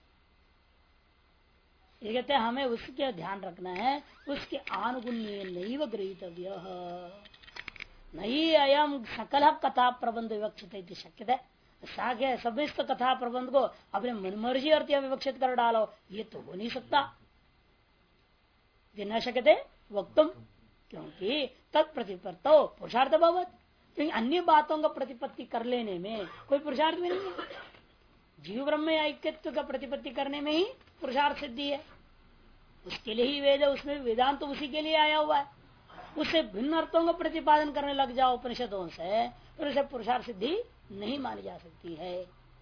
ये कहते हैं हमें उसके ध्यान रखना है, उसके आनुगुण्य नहीं गृहीतव्य नहीं अयम सकल कथा प्रबंध विवक्षित शक्य है। सागे समस्त कथा प्रबंध को अपने मनमर्जी अर्थ विवक्षित कर डालो, ये तो हो नहीं सकता। न शकते वक्तुम, क्योंकि तत्प्रतिपत्तो पुरुषार्थ भवत, क्योंकि अन्य बातों का प्रतिपत्ति कर लेने में कोई पुरुषार्थ भी नहीं है। जीव ब्रह्म ऐक्यत्व का प्रतिपत्ति करने में ही पुरुषार्थ सिद्धि है। उसके लिए ही वेद है, उसमें वेदांत तो उसी के लिए आया हुआ है। उससे भिन्न अर्थों का प्रतिपादन करने लग जाओ उपनिषदों से, फिर उसे पुरुषार्थ सिद्धि नहीं मानी जा सकती है।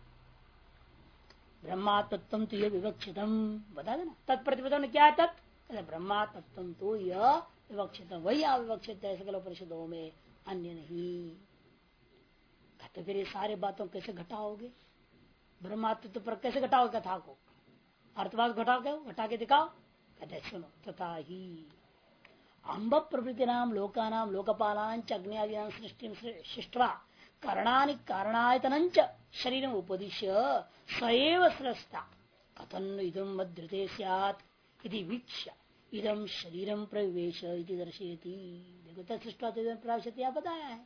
ब्रह्मात्म तो यह विवक्षितम बता देना, तत्प्रतिपदों ने क्या है तत् ब्रह्मात्म तो यह विवक्षित, वही अविवक्षित है सकल उपनिषदों में, अन्य नहीं। कहते फिर ये सारे बातों कैसे घटाओगे, ब्रह्मात्म पर कैसे घटाओगे कथा को, अर्थवाद घटा के दिखाओ। कहते सुनो, तथा ही अम्ब प्रवृत्ति नाम लोका नाम लोकपालांच अग्नि सृष्टि सृष्टवा करणानि कारणायतन शरीर उपदिश्य स्वयं सृष्टा कथन इदम मद्रते स्यात् इति वीक्ष्य इदम शरीरम प्रवेश इति दर्शयति। देखो तत्सृष्टा प्रवेशति आप बताया है।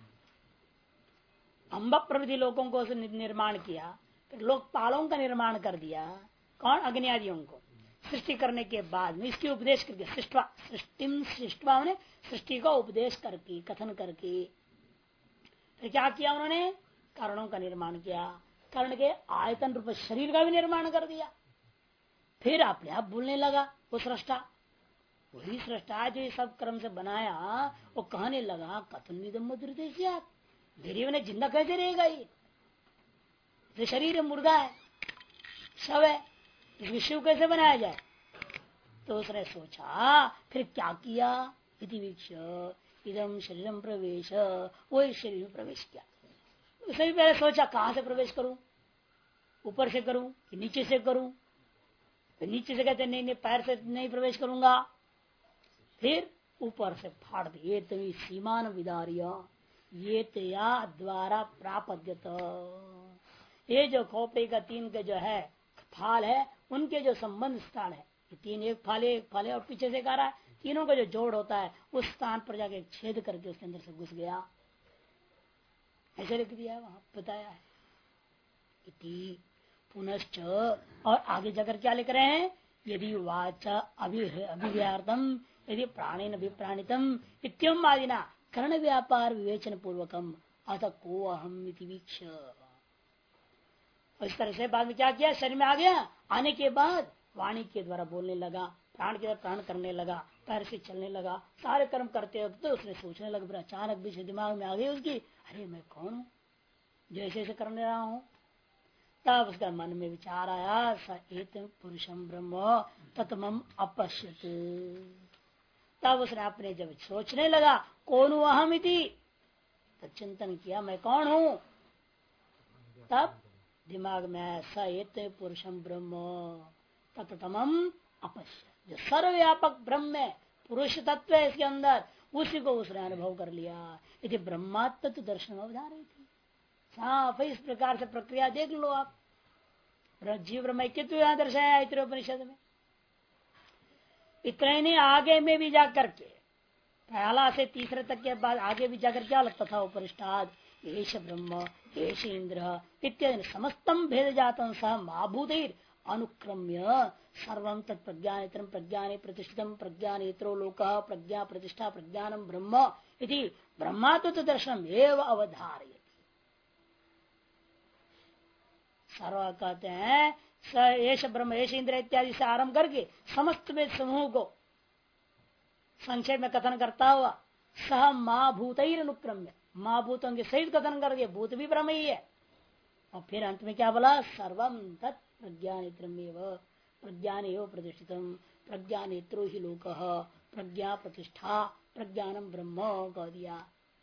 अम्ब प्रवृत्ति लोगों को निर्माण किया, फिर लोकपालों का निर्माण कर दिया, कौन अग्नि आदियों को सृष्टि करने के बाद में इसकी उपदेश करके सृष्टवा ने सृष्टि का उपदेश करके कथन करके फिर क्या किया उन्होंने, कारणों का निर्माण किया, कारण के आयतन रूप शरीर का भी निर्माण कर दिया। फिर अपने आप बोलने लगा वो सृष्टा, वही सृष्टा जो सब क्रम से बनाया, वो कहने लगा कथन निदम धीरे ने जिंदा कैसे रहेगा, ये शरीर मुर्दा है, शव है, इसमें शिव कैसे बनाया जाए। तो उसने सोचा, फिर क्या किया, इति वीक्ष इदम शरीरम प्रवेश, वो इस शरीर में प्रवेश किया। उसने भी पहले सोचा कहां से प्रवेश करूं, ऊपर से करूं कि नीचे से करूं। तो नीचे से कहते नहीं पैर से नहीं प्रवेश करूंगा, फिर ऊपर से फाड़ दिए। तभी सीमान विदारिया ये तया द्वारा प्राप्त, ये जो खोपड़ी का तीन के जो है फाल है, उनके जो संबंध स्थान है, तीन एक फाले और पीछे से रहा है, तीनों का जो जोड़ होता है उस स्थान पर जाके छेद करके उसके अंदर से घुस गया। ऐसे लिख दिया है वहां, बताया है। इति पुनश्च, और आगे जाकर क्या लिख रहे हैं, यदि वाचा अभिव्यार्थम यदि प्राणेन अभिप्राणितम इत्यम आदिना कर्ण व्यापार विवेचन पूर्वकम अथ को अहम इति वीक्ष। इस तरह से बाद में क्या किया, शरीर में आ गया, आने के बाद वाणी के द्वारा बोलने लगा, प्राण के द्वारा प्राण करने लगा, पैर से चलने लगा, सारे कर्म करते वक्त तो उसने सोचने लगा। अचानक बीच दिमाग में आ गई उसकी, अरे मैं कौन हूँ जो ऐसे ऐसे करने रहा हूँ। तब उसका मन में विचार आया, स एत पुरुषम ब्रह्म तत्मम अपश्यत। तब उसने अपने जब सोचने लगा कौन हूँ अहम इति, तब चिंतन किया मैं कौन हूँ। तब दिमाग में स एत पुरुषम ब्रह्म तत्तमम अपश्य, जो सर्वव्यापक ब्रह्म है, पुरुष तत्व है इसके अंदर, उसी को उसने अनुभव कर लिया। यदि ब्रह्मात्म दर्शन अवधार रही थी साफ। इस प्रकार से प्रक्रिया देख लो आप, जीव ब्रह्म कितु यहां दर्शाया उपनिषद में। इतना ही नहीं, आगे में भी जाकर के पहला से तीसरे तक के बाद आगे भी जाकर क्या लगता था उपरिष्टाद एष ब्रह्म एष इंद्र इत्यादि समस्तम भेद जातम सह महाभूतिर अनुक्रम्य सर्वं तत्प्रज्ञानेत्रम प्रज्ञाने प्रतिष्ठितम प्रज्ञानेत्रो लोकः प्रज्ञा प्रतिष्ठा प्रज्ञानम ब्रह्म इति ब्रह्मात्म दर्शनम एव अवधारयति। सर्व कहते हैं स एष ब्रह्म एष इंद्र इत्यादि से आरंभ करके समस्त वेद समूह को संक्षेप में कथन करता हुआ सह महाभूतिर अनुक्रम्य, महाभूतों के सहित कथन कर दिया, भूत भी ब्रह्म ही है। और फिर अंत में क्या बोला, सर्वम तत् प्रज्ञानेत्रमेव प्रज्ञानेव प्रतिष्ठितम प्रज्ञानेत्रो ही लोकः प्रज्ञा प्रतिष्ठा प्रज्ञानम ब्रह्म कह दिया।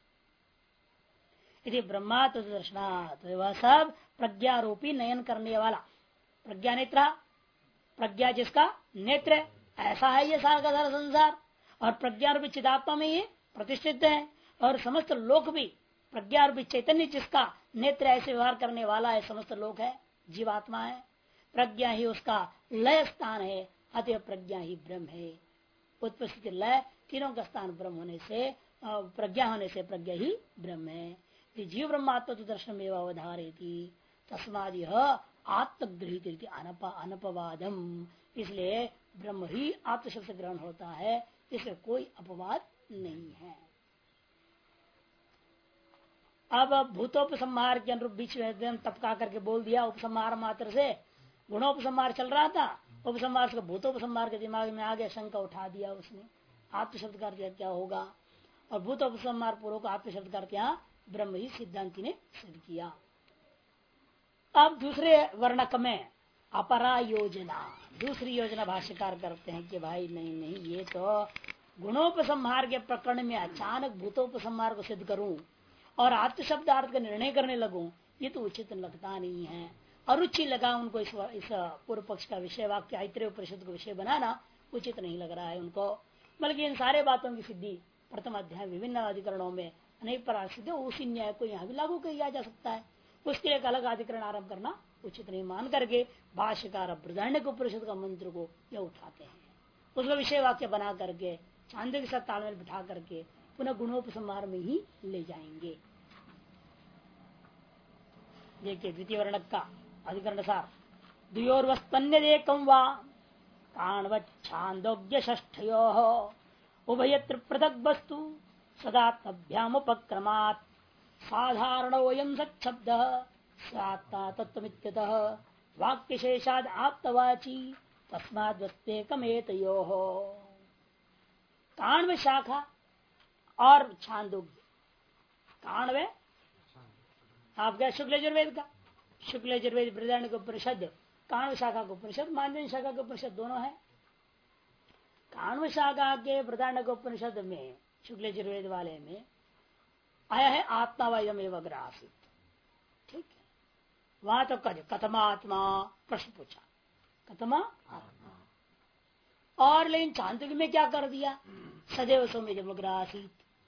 यदि ब्रह्मा तो दर्शनात्, वह सब प्रज्ञारूपी नयन करने वाला प्रज्ञा नेत्रा, प्रज्ञा जिसका नेत्र ऐसा है ये सारा का सारा संसार, और प्रज्ञा रूपी चिदात्मा में ये प्रतिष्ठित है। और समस्त लोक भी प्रज्ञा रूपी चैतन्य जिसका नेत्र ऐसे व्यवहार करने वाला है, समस्त लोक है, जीवात्मा है। प्रज्ञा ही उसका लय स्थान है, अतः प्रज्ञा ही ब्रह्म है। उत्पत्ति लय तीनों का स्थान ब्रह्म होने से, प्रज्ञा होने से प्रज्ञा ही ब्रह्म है। जीव ब्रह्मात्म दर्शन में तस्माद यह आत्मगृहित अनपवादम, इसलिए ब्रह्म ही आत्म शब्द से ग्रहण होता है, इसमें कोई अपवाद नहीं है। अब भूतोपसंहार के अनुरूप बीच में एकदम तपका करके बोल दिया, उपसंहार मात्र से गुणोपसंहार चल रहा था, उपसंहार से भूतोपसंहार के दिमाग में आगे शंका उठा दिया उसने, आत्म शब्द का क्या होगा, और भूतोपसंहार पूर्वक आत्म शब्द का क्या ब्रह्म ही सिद्धांति ने सिद्ध किया। अब दूसरे वर्णक में अपरा योजना, दूसरी योजना भाष्यकार करते हैं कि भाई नहीं नहीं, ये तो गुणोपसंहार के प्रकरण में अचानक भूतोपसंहार को सिद्ध करूं और आत्म शब्दार्थ का निर्णय करने लगूं, ये तो उचित लगता नहीं है। अरुचि लगा उनको इस पूर्व पक्ष का विषय वाक्य ऐत्रेय उपनिषद को विषय बनाना उचित नहीं लग रहा है उनको, बल्कि इन सारे बातों की सिद्धि प्रथम अध्याय विभिन्न अधिकरणों में अनेक प्रकार सिद्ध, उसी न्याय को यहाँ भी लागू किया जा सकता है। उसके लिए एक अलग अधिकरण आरंभ करना उचित नहीं मान करके भाष्यकार बृहदारण्यक उपनिषद का मंत्र को यह उठाते हैं, उसका विषय वाक्य बना करके चांदे के साथ तालमेल बिठा करके पुनः गुणोपसंहार में ही ले जाएंगे। देखिए द्वितीय वर्णक का अधिकरण सार, द्वयोर्वस्तन्यदेकं वा काण्वच्छान्दोग्य षष्ठयोः उभयत्र पृथक् वस्तु सदात्मभ्यामुपक्रमात् साधारणोऽयं सच्छब्दः सात्मा तत्त्वमित्यतः वाक्यशेषाद् आप्तवाची तस्माद्वस्तेकमेतयोः। काण्व शाखा और छांदोग्य, काण्व आपका शुक्ल यजुर्वेद का, शुक्ल यजुर्वेद बृहदारण्यक उपनिषद, काण्व शाखा को उपनिषद, मांडव्य शाखा के उपनिषद दोनों है। काण्व शाखा के बृहदारण्यक उपनिषद में शुक्ल यजुर्वेद वाले में आया है आत्मा वयम एवं ग्रासित, ठीक है। वहां तो कथमात्मा प्रश्न पूछा, कथमा आत्मा, और लेकिन चांदोग्य में क्या कर दिया, सदैव सौम्य जमग्रासित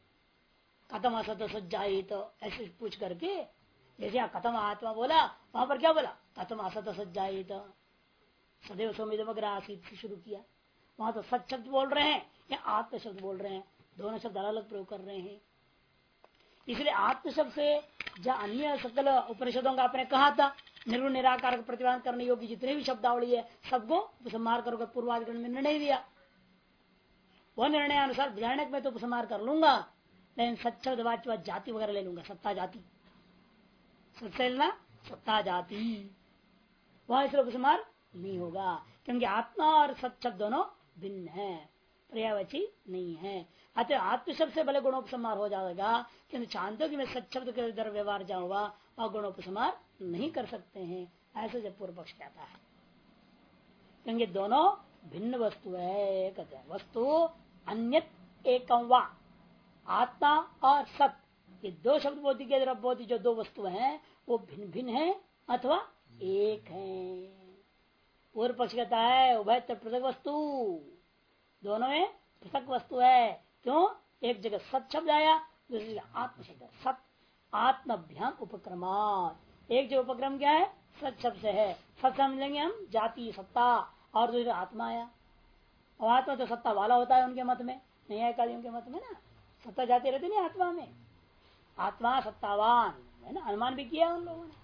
कथम असत सज्जाइत, ऐसे पूछ करके जैसे यहाँ कथम आत्मा बोला वहां पर क्या बोला, कथम असत सज्जाइत सदैव सौम्य जमग्रासित से शुरू किया। वहां तो सच शब्द बोल रहे हैं या आत्म शब्द बोल रहे हैं, दोनों शब्द अलग अलग प्रयोग कर रहे हैं। इसलिए आत्म शब्द से जहाँ अन्य सकल उपनिषदों का आपने कहा था निर्गुण निराकार प्रतिपादन करने योग्य जितने भी शब्दावली है सबको उपसंहार करोगे, पूर्वाधिकरण में निर्णय दिया, वह निर्णय अनुसार बृहदारण्यक में तो उपसंहार कर लूंगा, लेकिन सच्चब्द वाच्य जाति वगैरह ले लूंगा, सत्ता जाति, सच्चा लेना सत्ता जाति, वहां इसलिए उपसंहार नहीं होगा, क्योंकि आत्मा और सच्चब्द दोनों भिन्न है, पर्यायवाची नहीं है। अतः आत्म शब्द से भले गुणोपसंहार हो जाएगा, किंतु चांदोग्य में सच्चब्द के दर व्यवहार जहाँ हुआ और गुणोपसंहार नहीं कर सकते हैं, ऐसे जब पूर्व पक्ष कहता है, क्योंकि दोनों भिन्न वस्तु है। कहते हैं वस्तु अन्यत एकम वा, आत्मा और सत, ये दो शब्द बोधि के बोधि जो दो वस्तु हैं वो भिन्न भिन्न है अथवा एक है। पूर्व पक्ष कहता है उभय पृथक वस्तु, दोनों में पृथक वस्तु है। क्यों, एक जगह सत शब्द आया, दूसरी जगह आत्म शब्द, सत आत्मभ्याम उपक्रमात्, एक जो उपक्रम क्या है सत शब्द से है, सत समझ लेंगे हम जाति सत्ता, और दूसरी आत्मा आया, और आत्मा तो सत्ता वाला होता है उनके मत में, नहीं है कादियों के मत में ना, सत्ता जाती रहती नहीं आत्मा में, आत्मा सत्तावान है ना, अनुमान भी किया उन लोगों ने।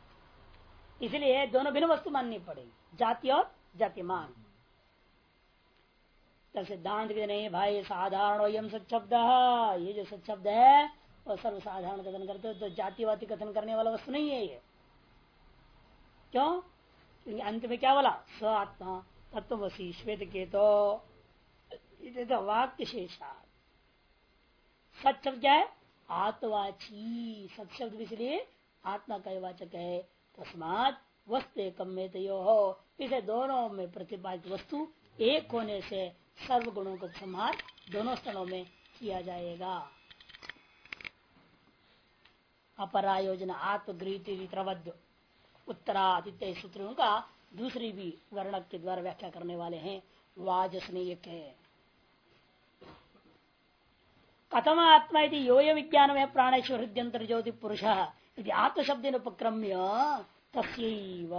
इसलिए दोनों भिन्न वस्तु माननी पड़ेगी, जाति और जातिमान। तब सिद्धांत के नहीं भाई साधारण यम सच्चब्द, ये जो सच्चब्द है वो सर्वसाधारण कथन करते हो, तो जातिवादी कथन करने वाला वस्तु नहीं है ये। क्यों, क्योंकि अंत में क्या बोला, स आत्मा तत्वसी श्वेत के तो वाक्य शेषा, सच शब्द क्या है आत्मवाची, सच शब्द भी इसलिए आत्मा का वाचक है। तस्मात वस्तु एकम में तयो हो, इसे दोनों में प्रतिपादित वस्तु एक होने से सर्व गुणों को संहार दोनों स्थलों में किया जाएगा। अपरायोजना आत्मगृहित उत्तरादित्य सूत्रों का दूसरी भी वर्णक के द्वारा व्याख्या करने वाले हैं। वाजस्नेयक है कथम आत्मा यदि योय विज्ञान में प्राणेश्वर हृदयंतर ज्योति पुरुष यदि आत्मशब्द उपक्रम्य तस्यैव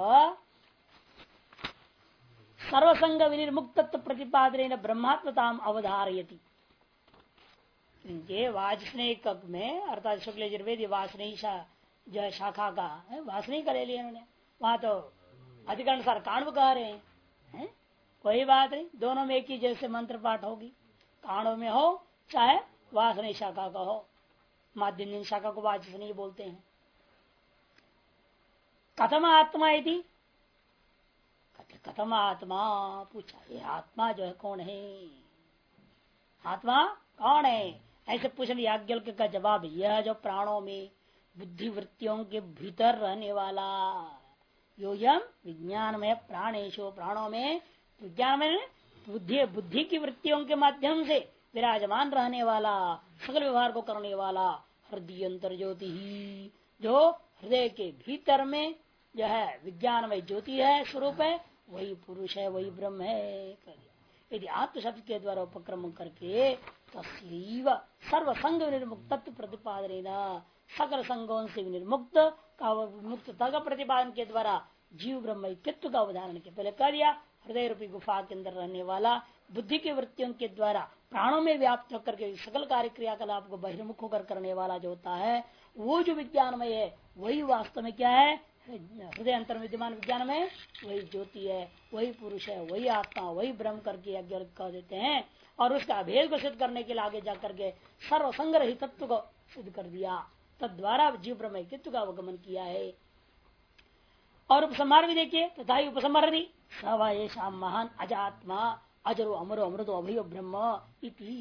सर्वसंग विनिर्मुक्तत्व प्रतिपादन ब्रह्मात्मताम अवधारयति। वाजस्नेयक में अर्थात शुक्ल यजुर्वेद वासनी जो शाखा का वासनी का ले लिया उन्होंने, वहां तो अधिकरण सार काण्व कह रहे हैं, कोई बात नहीं, दोनों में एक ही जैसे मंत्र पाठ होगी। कांडों में हो चाहे वासनी शाखा का हो, माध्यम शाखा को वाचनी बोलते हैं। कथम आत्मा यदि कथम आत्मा पूछा, ये आत्मा जो है कौन है, आत्मा कौन है, ऐसे पूछने याज्ञवल्क्य का जवाब, यह जो प्राणों में बुद्धि वृत्तियों के भीतर रहने वाला, योयम विज्ञान में प्राणेशो, प्राणों में विज्ञान में बुद्धि की वृत्तियों के माध्यम से विराजमान रहने वाला, सकल व्यवहार को करने वाला हृदय अंतर ज्योति ही, जो हृदय के भीतर में जो है विज्ञान में ज्योति है, स्वरूप है, वही पुरुष है, वही ब्रह्म है। यदि आत्म शब्द के द्वारा उपक्रम करके तस्लीव सर्वसंग निर्मुक्त प्रतिपादन, सकल संगों से निर्मुक्त का मुक्तता का प्रतिपादन के द्वारा जीव ब्रह्म तत्व का उदाहरण के पहले कर दिया। हृदय रूपी गुफा के अंदर रहने वाला बुद्धि के वृत्तियों के द्वारा प्राणों में व्याप्त होकर के सकल कार्य क्रियाकलाप को बहिर्मुख होकर करने वाला जो होता है, वो जो विज्ञानमय है वही वास्तव में क्या है, हृदय अंतर विद्यमान विज्ञान में वही ज्योति है, वही पुरुष है, वही आत्मा, वही ब्रह्म करके यज्ञ कह देते हैं। और उसका अभेद को सिद्ध करने के लिए आगे जाकर के सर्वसंग्रही तत्व को सिद्ध कर दिया, तद्वारा जीव ब्रह्म तत्व का अवगमन किया है। और उपसंहार भी देखिए, तथा उपसंहार भी सवा महान अजात्मा अजरो अमरो अमृतो अभयो ब्रह्म इति।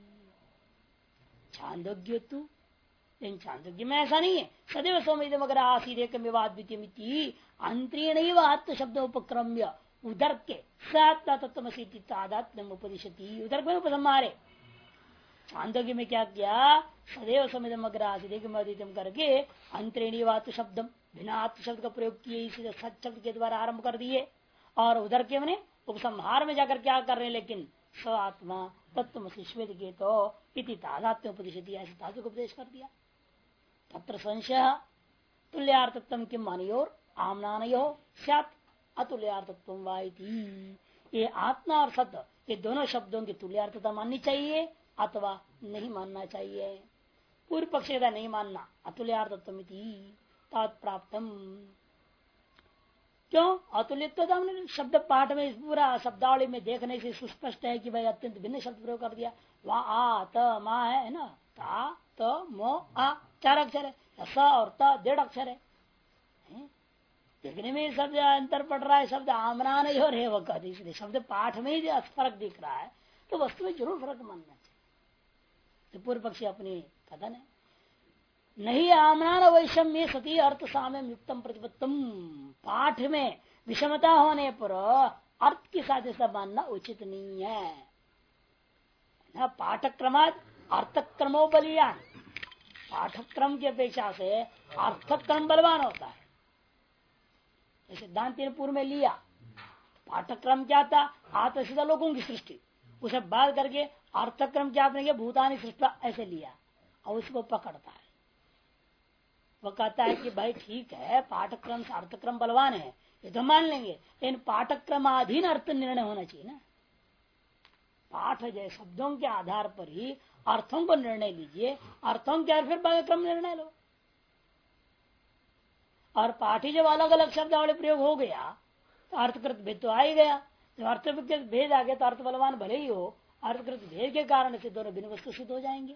छांदोग्य तू, लेकिन छांदोग्य में ऐसा नहीं है। सदैव सोमिदम अगर आसीर एक विवाद अंतरीण आत्म शब्द उपक्रम्य उदर के सात्मा तत्वमसी तादात्म्यम उपदिशति, उदर में उपसंहारे। छांदोग्य में क्या किया, सदैव सोमिदम अगर आसीर करके अंतरीण आत्म शब्दम, बिना आत्म शब्द का प्रयोग किए इसी सच शब्द के द्वारा आरंभ कर दिए। और उधर के मैंने उपसंहार में जाकर क्या कर रहे हैं, लेकिन स आत्मा तत्व श्वेत के तो इति तादात्म्य उपदेश, ऐसे धातु को उपदेश कर दिया। तत्र संशय तुल्यार्थत्व किम अनयोर आमनानयो स्यात् अतुल्यार्थत्व वा इति। ये आत्मा और सत्य, ये दोनों शब्दों की तुल्यार्थता माननी चाहिए अथवा नहीं मानना चाहिए। पूर्व पक्ष नहीं मानना, अतुल्यार्थत्व तत्प्राप्तम। क्यों अतुल्यता, हमने शब्द पाठ में पूरा शब्दावली में देखने से सुस्पष्ट है कि भाई अत्यंत भिन्न शब्द प्रयोग कर दिया। वहां आ त मा है ना, ता त मो आ 4 अक्षर है, स और त 1.5 अक्षर है। देखने में शब्द अंतर पड़ रहा है, शब्द आमना नहीं हो रहे वो कहते, इसलिए शब्द पाठ में ही फर्क दिख रहा है, तो वस्तु में जरूर फर्क मानना चाहिए। तो पूर्व पक्षी अपनी कथन है, नहीं आमनान वैषम्य सती अर्थ साम्य युक्तम प्रतिपत्तम। पाठ में विषमता होने पर अर्थ के साथ ऐसा मानना उचित नहीं है ना। पाठक्रमाद अर्थक्रमो बलियान, पाठक्रम की अपेक्षा से अर्थक्रम बलवान होता है। सिद्धांत पूर्व में लिया, पाठक्रम क्या था, आत्मसिद्ध लोगों की सृष्टि, उसे बात करके अर्थक्रम क्या आपने भूतानी सृष्टि ऐसे लिया और उसको पकड़ता है। वो कहता है कि भाई ठीक है, पाठक्रम से अर्थक्रम बलवान है, ये तो मान लेंगे, लेकिन पाठक्रमाधीन अर्थ निर्णय होना चाहिए ना। पाठ जैसे शब्दों के आधार पर ही अर्थों को निर्णय लीजिए, अर्थों के फिर पाठक्रम निर्णय लो। और पाठी जब अलग अलग शब्दावली प्रयोग हो गया तो अर्थकृत भेद तो आ ही गया। जब अर्थकृत भेद आ गया तो अर्थ बलवान भले ही हो, अर्थकृत भेद के कारण से दोनों भिन्न वस्तु सिद्ध हो जाएंगे।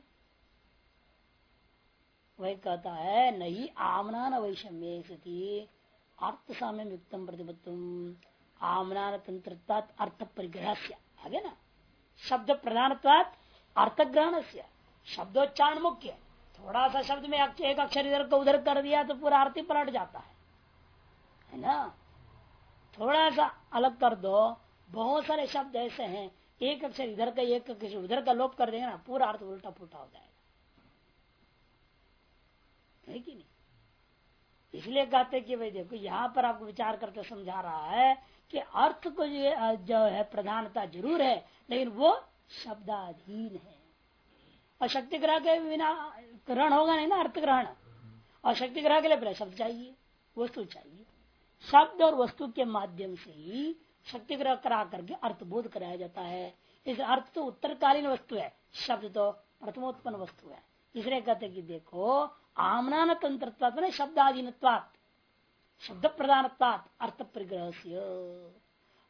वही कहता है नहीं आमनान वैषम्य सती अर्थ साम्य युक्तम प्रतिपत्तम। आमनान तंत्रता अर्थ परिग्रह से आगे ना, शब्द प्रधानत्वात् अर्थग्रहण से, शब्दोच्चारण मुख्य। थोड़ा सा शब्द में एक अक्षर इधर को उधर कर दिया तो पूरा अर्थ ही पलट जाता है ना। थोड़ा सा अलग कर दो, बहुत सारे शब्द ऐसे हैं एक अक्षर इधर का एक अक्षर उधर का लोप कर देंगे ना, पूरा अर्थ उल्टा पुल्टा हो जाएगा, है कि नहीं। इसलिए कहते कि भाई देखो यहाँ पर आपको विचार करके समझा रहा है कि अर्थ को जो है प्रधानता जरूर है, लेकिन वो शब्दाधीन है। और शक्ति ग्रह के बिना ग्रहण होगा नहीं ना, अर्थ ग्रहण। और शक्ति ग्रह के लिए पहले शब्द चाहिए, वस्तु चाहिए। शब्द और वस्तु के माध्यम से ही शक्ति ग्रह करा करके अर्थबोध कराया जाता है। इस अर्थ तो उत्तरकालीन वस्तु है, शब्द तो प्रथमोत्पन्न वस्तु है। इसलिए कहते कि देखो आमनान तंत्र शब्दाधीनत्वात् शब्द प्रधानत्वात् अर्थ परिग्रह,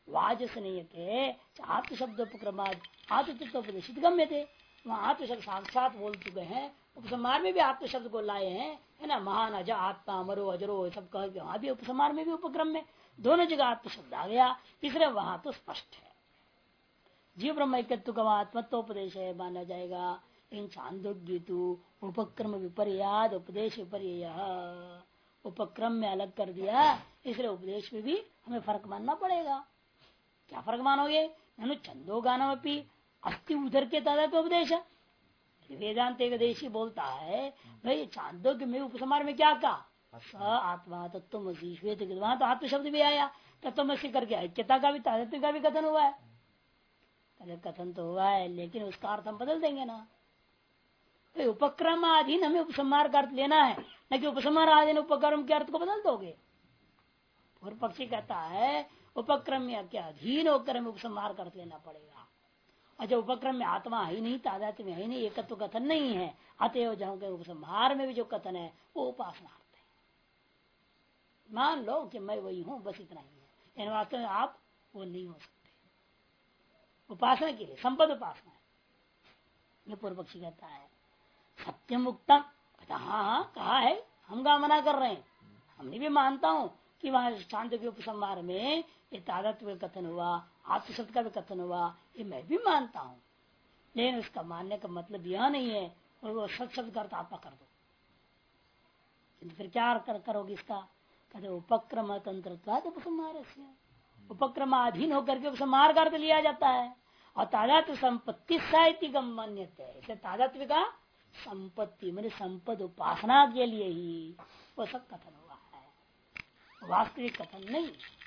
वाजसनीय के आत्म शब्द उपक्रमाद आत्मतत्वोपदेशित गम्य थे। वहाँ आत्म शब्द साक्षात बोल चुके हैं, उपसंहार में भी आत्म शब्द को लाए हैं, है ना। महान अज आत्मा अमरो अजरो सब कह के वहां भी उपसंहार में भी उपक्रम में दोनों जगह आत्म शब्द आ गया, इसलिए वहां तो स्पष्ट है जीव ब्रह्म एकत्व का आत्मत्वोपदेश है माना जाएगा। इन छांदोग्यतु उपक्रम विपर्याद उपदेश विपर्य उपक्रम में अलग कर दिया, इसलिए उपदेश में भी हमें फर्क मानना पड़ेगा। क्या फर्क मानोगे? छंदो गानम अपनी अस्थि उधर के तादात्म्य उपदेश। वेदांत एक देशी बोलता है भाई छांदोग्य में उपसंहार में क्या कहा, स आत्मा तत्वमसि श्वेत, वहां तो आत्म शब्द भी आया, तत्वमसि करके ऐक्यता का भी तादात्म्य का भी कथन हुआ है। कथन तो हुआ है लेकिन उसका अर्थ हम बदल देंगे ना। तो उपक्रमाधीन हमें उपसंहार का अर्थ लेना है, न कि उपसंहार आधीन उपक्रम के अर्थ को बदल दोगे। पूर्व पक्षी कहता है उपक्रम या क्या अधीन होकर हमें उपसंहार का अर्थ लेना पड़ेगा। और जब उपक्रम में आत्मा है नहीं, तादात्म्य में है नहीं, एकत्व कथन नहीं है, अतएव जहां के उपसंहार में भी जो कथन है वो उपासनार्थ है। मान लो कि मैं वही हूं, बस इतना ही है, वास्तव में आप वो नहीं हो सकते। उपासना के लिए संपद उपासना है, ये पूर्व पक्षी कहता है। सत्यम उत्तम कहता हाँ कहा है, हम कहा मना कर रहे हैं, हमने भी मानता हूं कि वहां शांति के उपसंहार में ये तादात्म्य का कथन हुआ, आत्मशब्द का भी कथन हुआ, ये मैं भी मानता हूं, लेकिन उसका मानने का मतलब यह नहीं है और वो सत शब्द का अर्थ आत्मा कर दो। फिर क्या करोगे इसका? कहते उपक्रम तंत्र उपसंहार, उपक्रमाधीन होकर के उपसंहार का अर्थ लिया जाता है। और तादात्म्य संपत्ति साहित्य गम्यते, इसे तादात्म्य का संपत्ति मैंने संपद उपासना के लिए ही वो सब कथन हुआ है, वास्तविक कथन नहीं।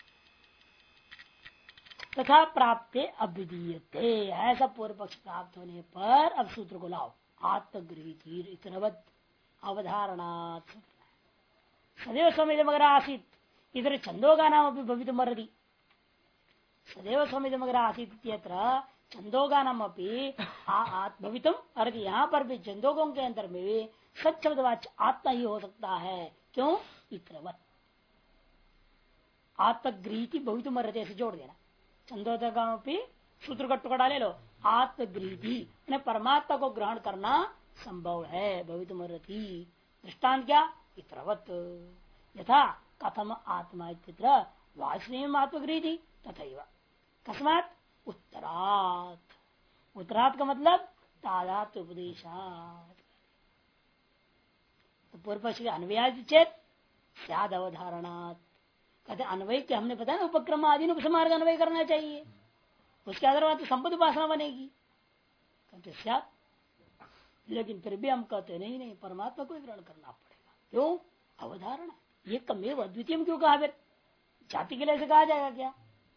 तथा प्राप्त अभिधीयते, ऐसा पूर्व पक्ष प्राप्त होने पर अब सूत्र को लाओ। आत्मगृहीत अवधारणा सदैव स्वामी मगर आसित, इधर छंदों का नाम अभी भवित मरदी सदैव स्वामी मगर आसित छंदोगा नाम अपनी भवितुम अर्थ। यहाँ पर भी छंदोगों के अंदर में भी सच्चब्दवाच्य आत्मा ही हो सकता है। क्यों? इत्रवत आत्मगृहीति भवितुम अर्थ से जोड़ देना। छंदोदगामपि सूत्र का टुकड़ा ले लो, आत्मगृहीति परमात्मा को ग्रहण करना संभव है भवितुम अर्थ। दृष्टांत क्या? इत्रवत यथा कथम आत्मा इत्र वासनीय आत्मगृहीति तथा कस्मात उत्तरात। उत्तरात का मतलब तादात्म्य उपदेशात। तो पूर्व पक्ष के अन्वयादि चेत स्याद अवधारणात। कहते अन्वय के हमने बताया ना उपक्रम आदि उपसंहार का अन्वय करना चाहिए, उसके आधार पर तो संपत्ति उपासना बनेगी। कहते स्याद, लेकिन फिर भी हम कहते नहीं परमात्मा को ग्रहण करना पड़ेगा। क्यों? अवधारणा, ये कमेव अद्वितीय क्यों कहा? फिर जाति के लिए से कहा जाएगा क्या?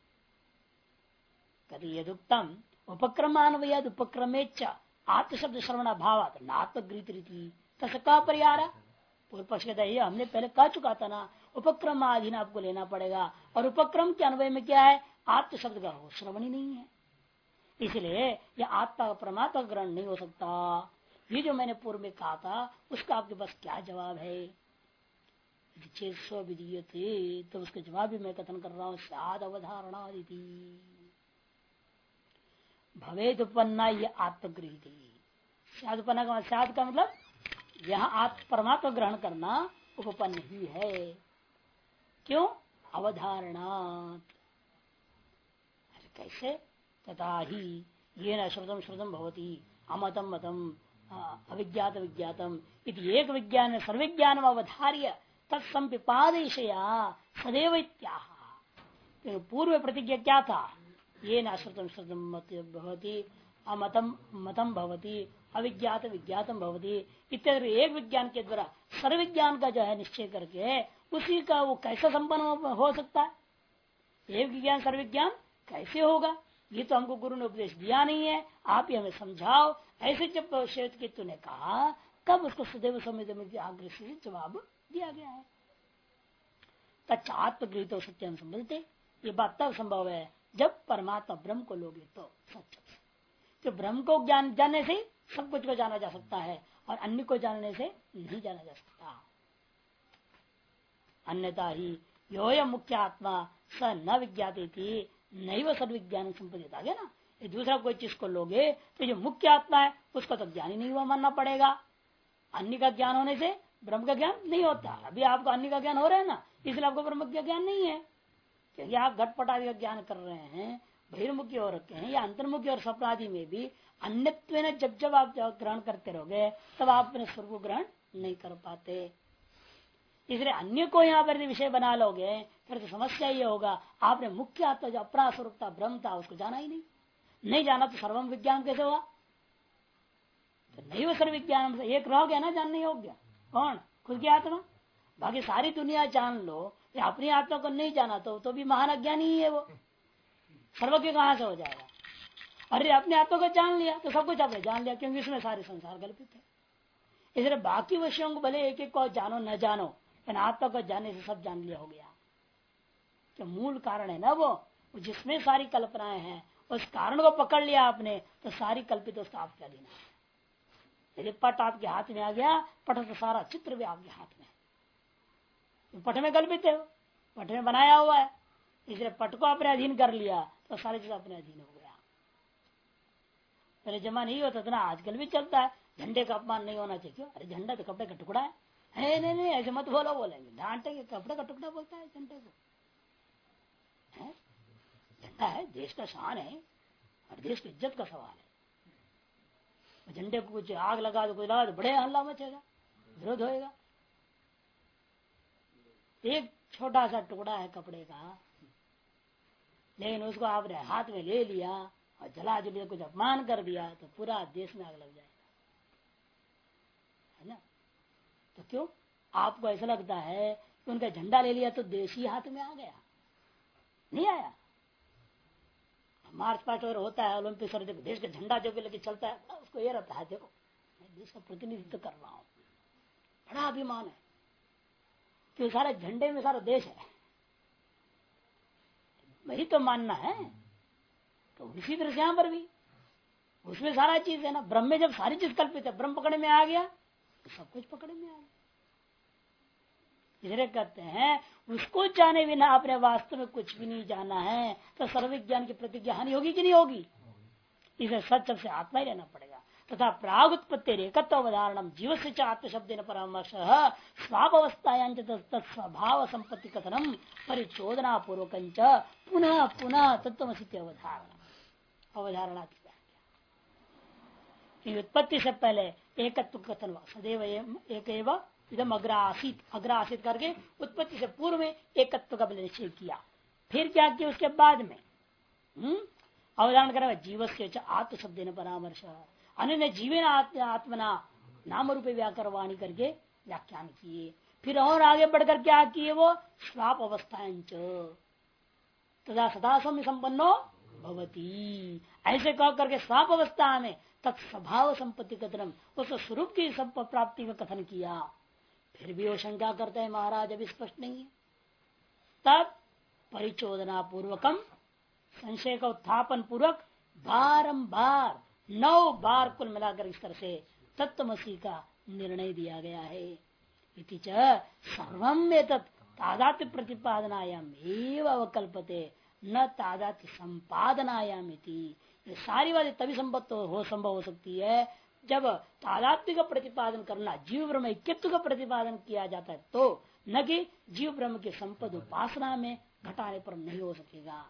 कहते यदुक्तम उपक्रमान्वयद उपक्रमेच्च आत्मशब्द श्रवण भाव आत्मगृहीति तस्य का परिहार। पूर्व पक्ष कहता है हमने पहले कह चुका था ना, उपक्रम अधीन आपको लेना पड़ेगा, और उपक्रम के अन्वय में क्या है? आत्म शब्द का हो श्रवण ही नहीं है, इसलिए यह आत्मा परमात्मा ग्रहण नहीं हो सकता। ये जो मैंने पूर्व में कहा था उसका आपके पास क्या जवाब है? विधीयते, तो उसके जवाब भी मैं कथन कर रहा हूँ। स्याद अवधारणा भवेद उपन्ना ये आत्मगृहीति। स्याद उपन्ना का स्याद का मतलब यहाँ आत्म परमात्मा ग्रहण करना उपपन्न ही है। क्यों? अवधारणात्। कैसे? तथा ही ये न श्रुतम श्रुतम भवती अमतम मतम अविज्ञात विज्ञातम इति एक विज्ञान सर्वविज्ञानम अवधार्य तत्संपिपादेशया सदैव इत्याह। पूर्व प्रतिज्ञा क्या था? ये न श्रुतम श्रुतम भवती अमतम मतम भवती अविज्ञात विज्ञातम भवती इत्यादि एक विज्ञान के द्वारा सर्वविज्ञान का जो है निश्चय करके उसी का वो कैसा संपन्न हो सकता है? एक विज्ञान सर्वविज्ञान कैसे होगा? ये तो हमको गुरु ने उपदेश दिया नहीं है, आप ही हमें समझाओ। ऐसे जब श्वेत केतु ने कहा तब उसको सदैव समित आग्रह से जवाब दिया गया है। तत्आत्मगृहीत सत्यम संबलते, ये बात तब संभव है जब परमात्मा ब्रह्म को लोगे तो सच। तो ब्रह्म को ज्ञान जानने से सब कुछ को जाना जा सकता है और अन्य को जानने से नहीं जाना जा सकता। अन्यथा ही यो मुख्य आत्मा स न विज्ञाते थी नहीं वो सर्वविज्ञान संपदित आ गया ना। ये दूसरा कोई चीज को लोगे तो जो मुख्य आत्मा है उसका तो ज्ञान ही नहीं हुआ मानना पड़ेगा। अन्य का ज्ञान होने से ब्रह्म का ज्ञान नहीं होता। अभी आपको अन्य का ज्ञान हो रहा है ना, इसलिए आपको ब्रह्म का ज्ञान नहीं है, क्योंकि आप घटपट आदि का ज्ञान कर रहे हैं, बहिर्मुखी हो रखे हैं या अंतर्मुखी और स्वप्न आदि में भी अन्यत्व जब आप ग्रहण करते रहोगे तब आप अपने स्वर्ग को ग्रहण नहीं कर पाते। इसलिए अन्य को यहाँ पर विषय बना लोगे फिर तो समस्या ये होगा, आपने मुख्य आत्मा जो अपना स्वरूप था ब्रह्म था उसको जाना ही नहीं जाना तो सर्वम विज्ञान कैसे हुआ? तो नहीं वो सर्व विज्ञान एक रह गया ना जानने योग्य, कौन? खुद की आत्मा। बाकी सारी दुनिया जान लो, या अपनी आत्मा को नहीं जाना तो भी महान अज्ञानी ही है वो, सर्वज्ञ कहां से हो जाएगा? अरे अपने आत्मा को जान लिया तो सब कुछ आपने जान लिया, क्योंकि इसमें सारे संसार कल्पित है। इसलिए बाकी विषयों को भले एक एक को जानो न जानो, लेकिन आत्मा को जानने से सब जान लिया हो गया। जो मूल कारण है ना वो जिसमें सारी कल्पनाएं हैं, उस कारण को पकड़ लिया आपने तो सारी कल्पित उसका आपके अधीन है। यदि पट आपके हाथ में आ गया, पट तो सारा चित्र भी आपके हाथ में है, पट में कल्पित है, पट में बनाया हुआ है, इसलिए पट को अपने अधीन कर लिया तो सारी चीज अपने अधीन हो गया। पहले जमा नहीं होता था ना, आजकल भी चलता है झंडे का अपमान नहीं होना चाहिए। क्यों? अरे झंडा तो कपड़े का टुकड़ा है। नहीं ऐसे मत बोलो, बोलेंगे डांटे के कपड़े का टुकड़ा बोलता है झंडे को। झंडा है, देश का शान है और देश की इज्जत का सवाल है। झंडे को कुछ आग लगा दो, कुछ लगा दो, बड़े हल्ला मचेगा, विरोध होएगा। एक छोटा सा टुकड़ा है कपड़े का, लेकिन उसको आपने हाथ में ले लिया और जला जलिए कुछ अपमान कर दिया तो पूरा देश में आग लग जाएगा, है ना? तो क्यों आपको ऐसा लगता है कि उनका झंडा ले लिया तो देश ही हाथ में आ गया? नहीं आया। मार्च पास्ट वगैरह होता है, ओलंपिक सर देखो देश का झंडा जो भी लेके चलता है, उसको ये रहता है देखो मैं देश का प्रतिनिधित्व कर रहा हूं, बड़ा अभिमान है कि सारे झंडे में सारा देश है, वही तो मानना है। तो इसी तरह से यहां पर भी उसमें सारा चीज है ना, ब्रह्म में जब सारी चीज कल्पित है, ब्रह्म पकड़े में आ गया तो सब कुछ पकड़े में आ गया। इसलिए कहते हैं उसको जाने बिना आपने वास्तव में कुछ भी नहीं जाना है तो सर्वविज्ञान की प्रतिज्ञा हानि होगी कि नहीं होगी? इसे सच से आत्मा ही रहना पड़ेगा। तथा प्राग उत्पत्ति एकत्वधारण जीव से आत्मशब्द परामर्श स्वावस्थायां तत्स्वभाव संपत्ति कथनम परिचोदना पूर्वक पुनः पुनः तत्वमसित अवधारणा उत्पत्ति से पहले एकत्व कथन सदैव एक इदम अग्रासित करके उत्पत्ति से पूर्व में एकत्व का निश्चय किया। फिर क्या किया उसके बाद में अवधारण करेगा जीव से आत्मशब्द न परामर्श अन्य जीवन आत्मना नाम रूपे व्याकरवाणी करके व्याख्यान किए। फिर और आगे बढ़कर क्या किए वो स्वाप अवस्थाएं तथा सदा सौम्य संपन्नो भवती, ऐसे कह करके स्वाप अवस्था में तत्स्वभाव संपत्ति कथनम उस स्वरूप की प्राप्ति का कथन किया। फिर भी वो शंका करते हैं महाराज अभी स्पष्ट नहीं है। तब परिचोदना पूर्वकम संशय का उत्थापन पूर्वक बारंबार 9 बार कुल मिलाकर इस तरह से तत्वमसी का निर्णय दिया गया है। इति च सर्वम तादात्म्य प्रतिपादनायाम एव अवकल्पते न तादात्म्य संपादनायाम इति। ये सारी बातें तभी संभव हो सकती है जब तादात्म्य का प्रतिपादन करना, जीव ब्रह्म ऐक्यत्व का प्रतिपादन किया जाता है, तो न कि जीव ब्रह्म के संपद उपासना में घटाने पर नहीं हो सकेगा।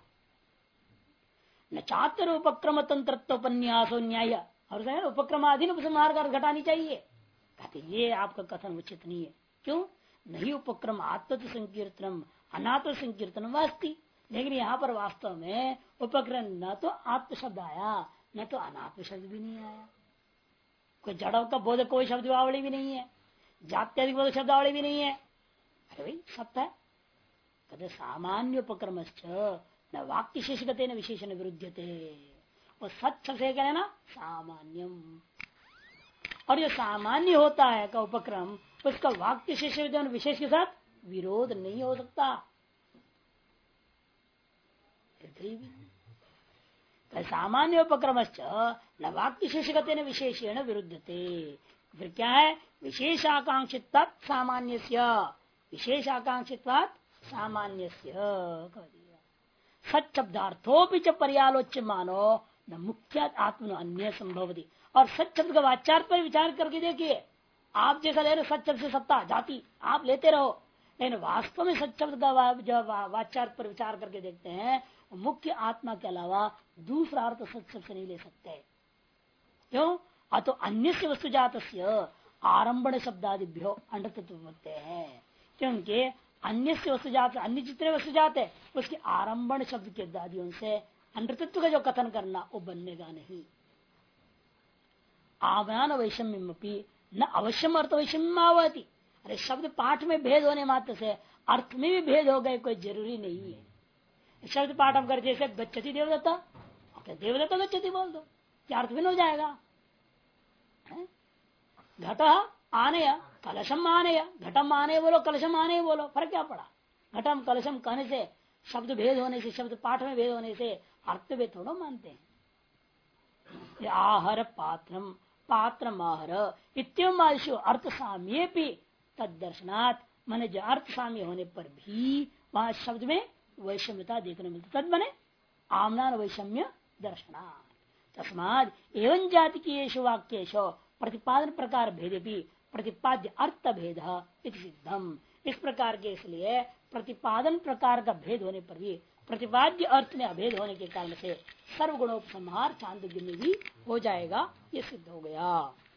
न चातर उपक्रम तंत्रोपन्यासो न्याय और उपक्रमाधीन उपसंहार कर घटानी चाहिए। कहते ये आपका कथन उचित नहीं है। क्यों? नहीं उपक्रम आत्म संकीर्तनम अनात्म संकीर्तनम वास्ती, लेकिन यहाँ पर वास्तव में उपक्रम न तो आत्म शब्द आया न तो अनात्म शब्द भी नहीं आया। कोई जड़ों का बोधक कोई शब्दावली भी नहीं है, जात्यादि बोधक शब्दावली भी नहीं है। अरे भाई सत्य है। कहते सामान्य उपक्रम न वाक्य शेषगते न विशेषण विरुद्धते, वो सच से क्या है ना सामान्यम। और जो सामान्य होता है का उपक्रम उसका वाक्य शेष विशेष के साथ विरोध नहीं हो सकता। सामान्य उपक्रम न वाक्य शेषगते न विशेषण विरुद्धते। फिर क्या है? विशेषाकांक्षित सामान्य विशेषाकांक्षित सामान्य सच्चब्दार्थोपि च पर्यालोच्य मानो न मुख्य आत्मनो अन्य संभवती। और सच्चब्द का वाचार्थ पर विचार करके देखिए, आप जैसा ले रहे सच्चब्द से सत्ता जाति आप लेते रहो, लेकिन वास्तव में सच्चब्द का जो वाचार्थ पर विचार करके देखते हैं, मुख्य आत्मा के अलावा दूसरा अर्थ सच्चब्द से नहीं ले सकते। क्यों? अतो अन्य से वस्तुजात आरंभण शब्दादिभ्यो अंडतत्व होते हैं, क्योंकि अन्य से वस्तुजात, अन्य जितने वस्तुजात है उसके आरंभण शब्द के दादियों से अंडतत्व का जो कथन करना वो बनेगा नहीं। आव्यान वैषम्यमपि न अवश्यम अर्थ वैषम्य आवती। अरे शब्द पाठ में भेद होने मात्र से अर्थ में भी भेद हो गए कोई जरूरी नहीं है। शब्द पाठ हम कर जैसे गच्छति देवदत्ता, देवदत्ता गच्छति बोल दो, क्या अर्थ भिन्न हो जाएगा। घट आने कलशम आने, घटम आने बोलो कलशम आने बोलो, फर्क क्या पड़ा। घटम कलशम कहने से शब्द भेद होने से, शब्द पाठ में भेद होने से अर्थ भेद थोड़ा मानते हैं। आहर पात्रम पात्रम आहर इत्यम आदिशु अर्थ साम्ये भी तद दर्शनात्, माने जो अर्थ साम्य होने पर भी वहां शब्द में वैषम्यता देखने मिलती, तद माने आमना वैषम्य दर्शनात्। तस्माद एवं जाति की वाक्येशो प्रतिपादन प्रकार भेद भी प्रतिपाद्य अर्थ भेद सिद्धम। इस प्रकार के इसलिए प्रतिपादन प्रकार का भेद होने पर भी प्रतिपाद्य अर्थ में अभेद होने के कारण से सर्वगुणोपसंहार चांदोग्य में भी हो जाएगा, ये सिद्ध हो गया।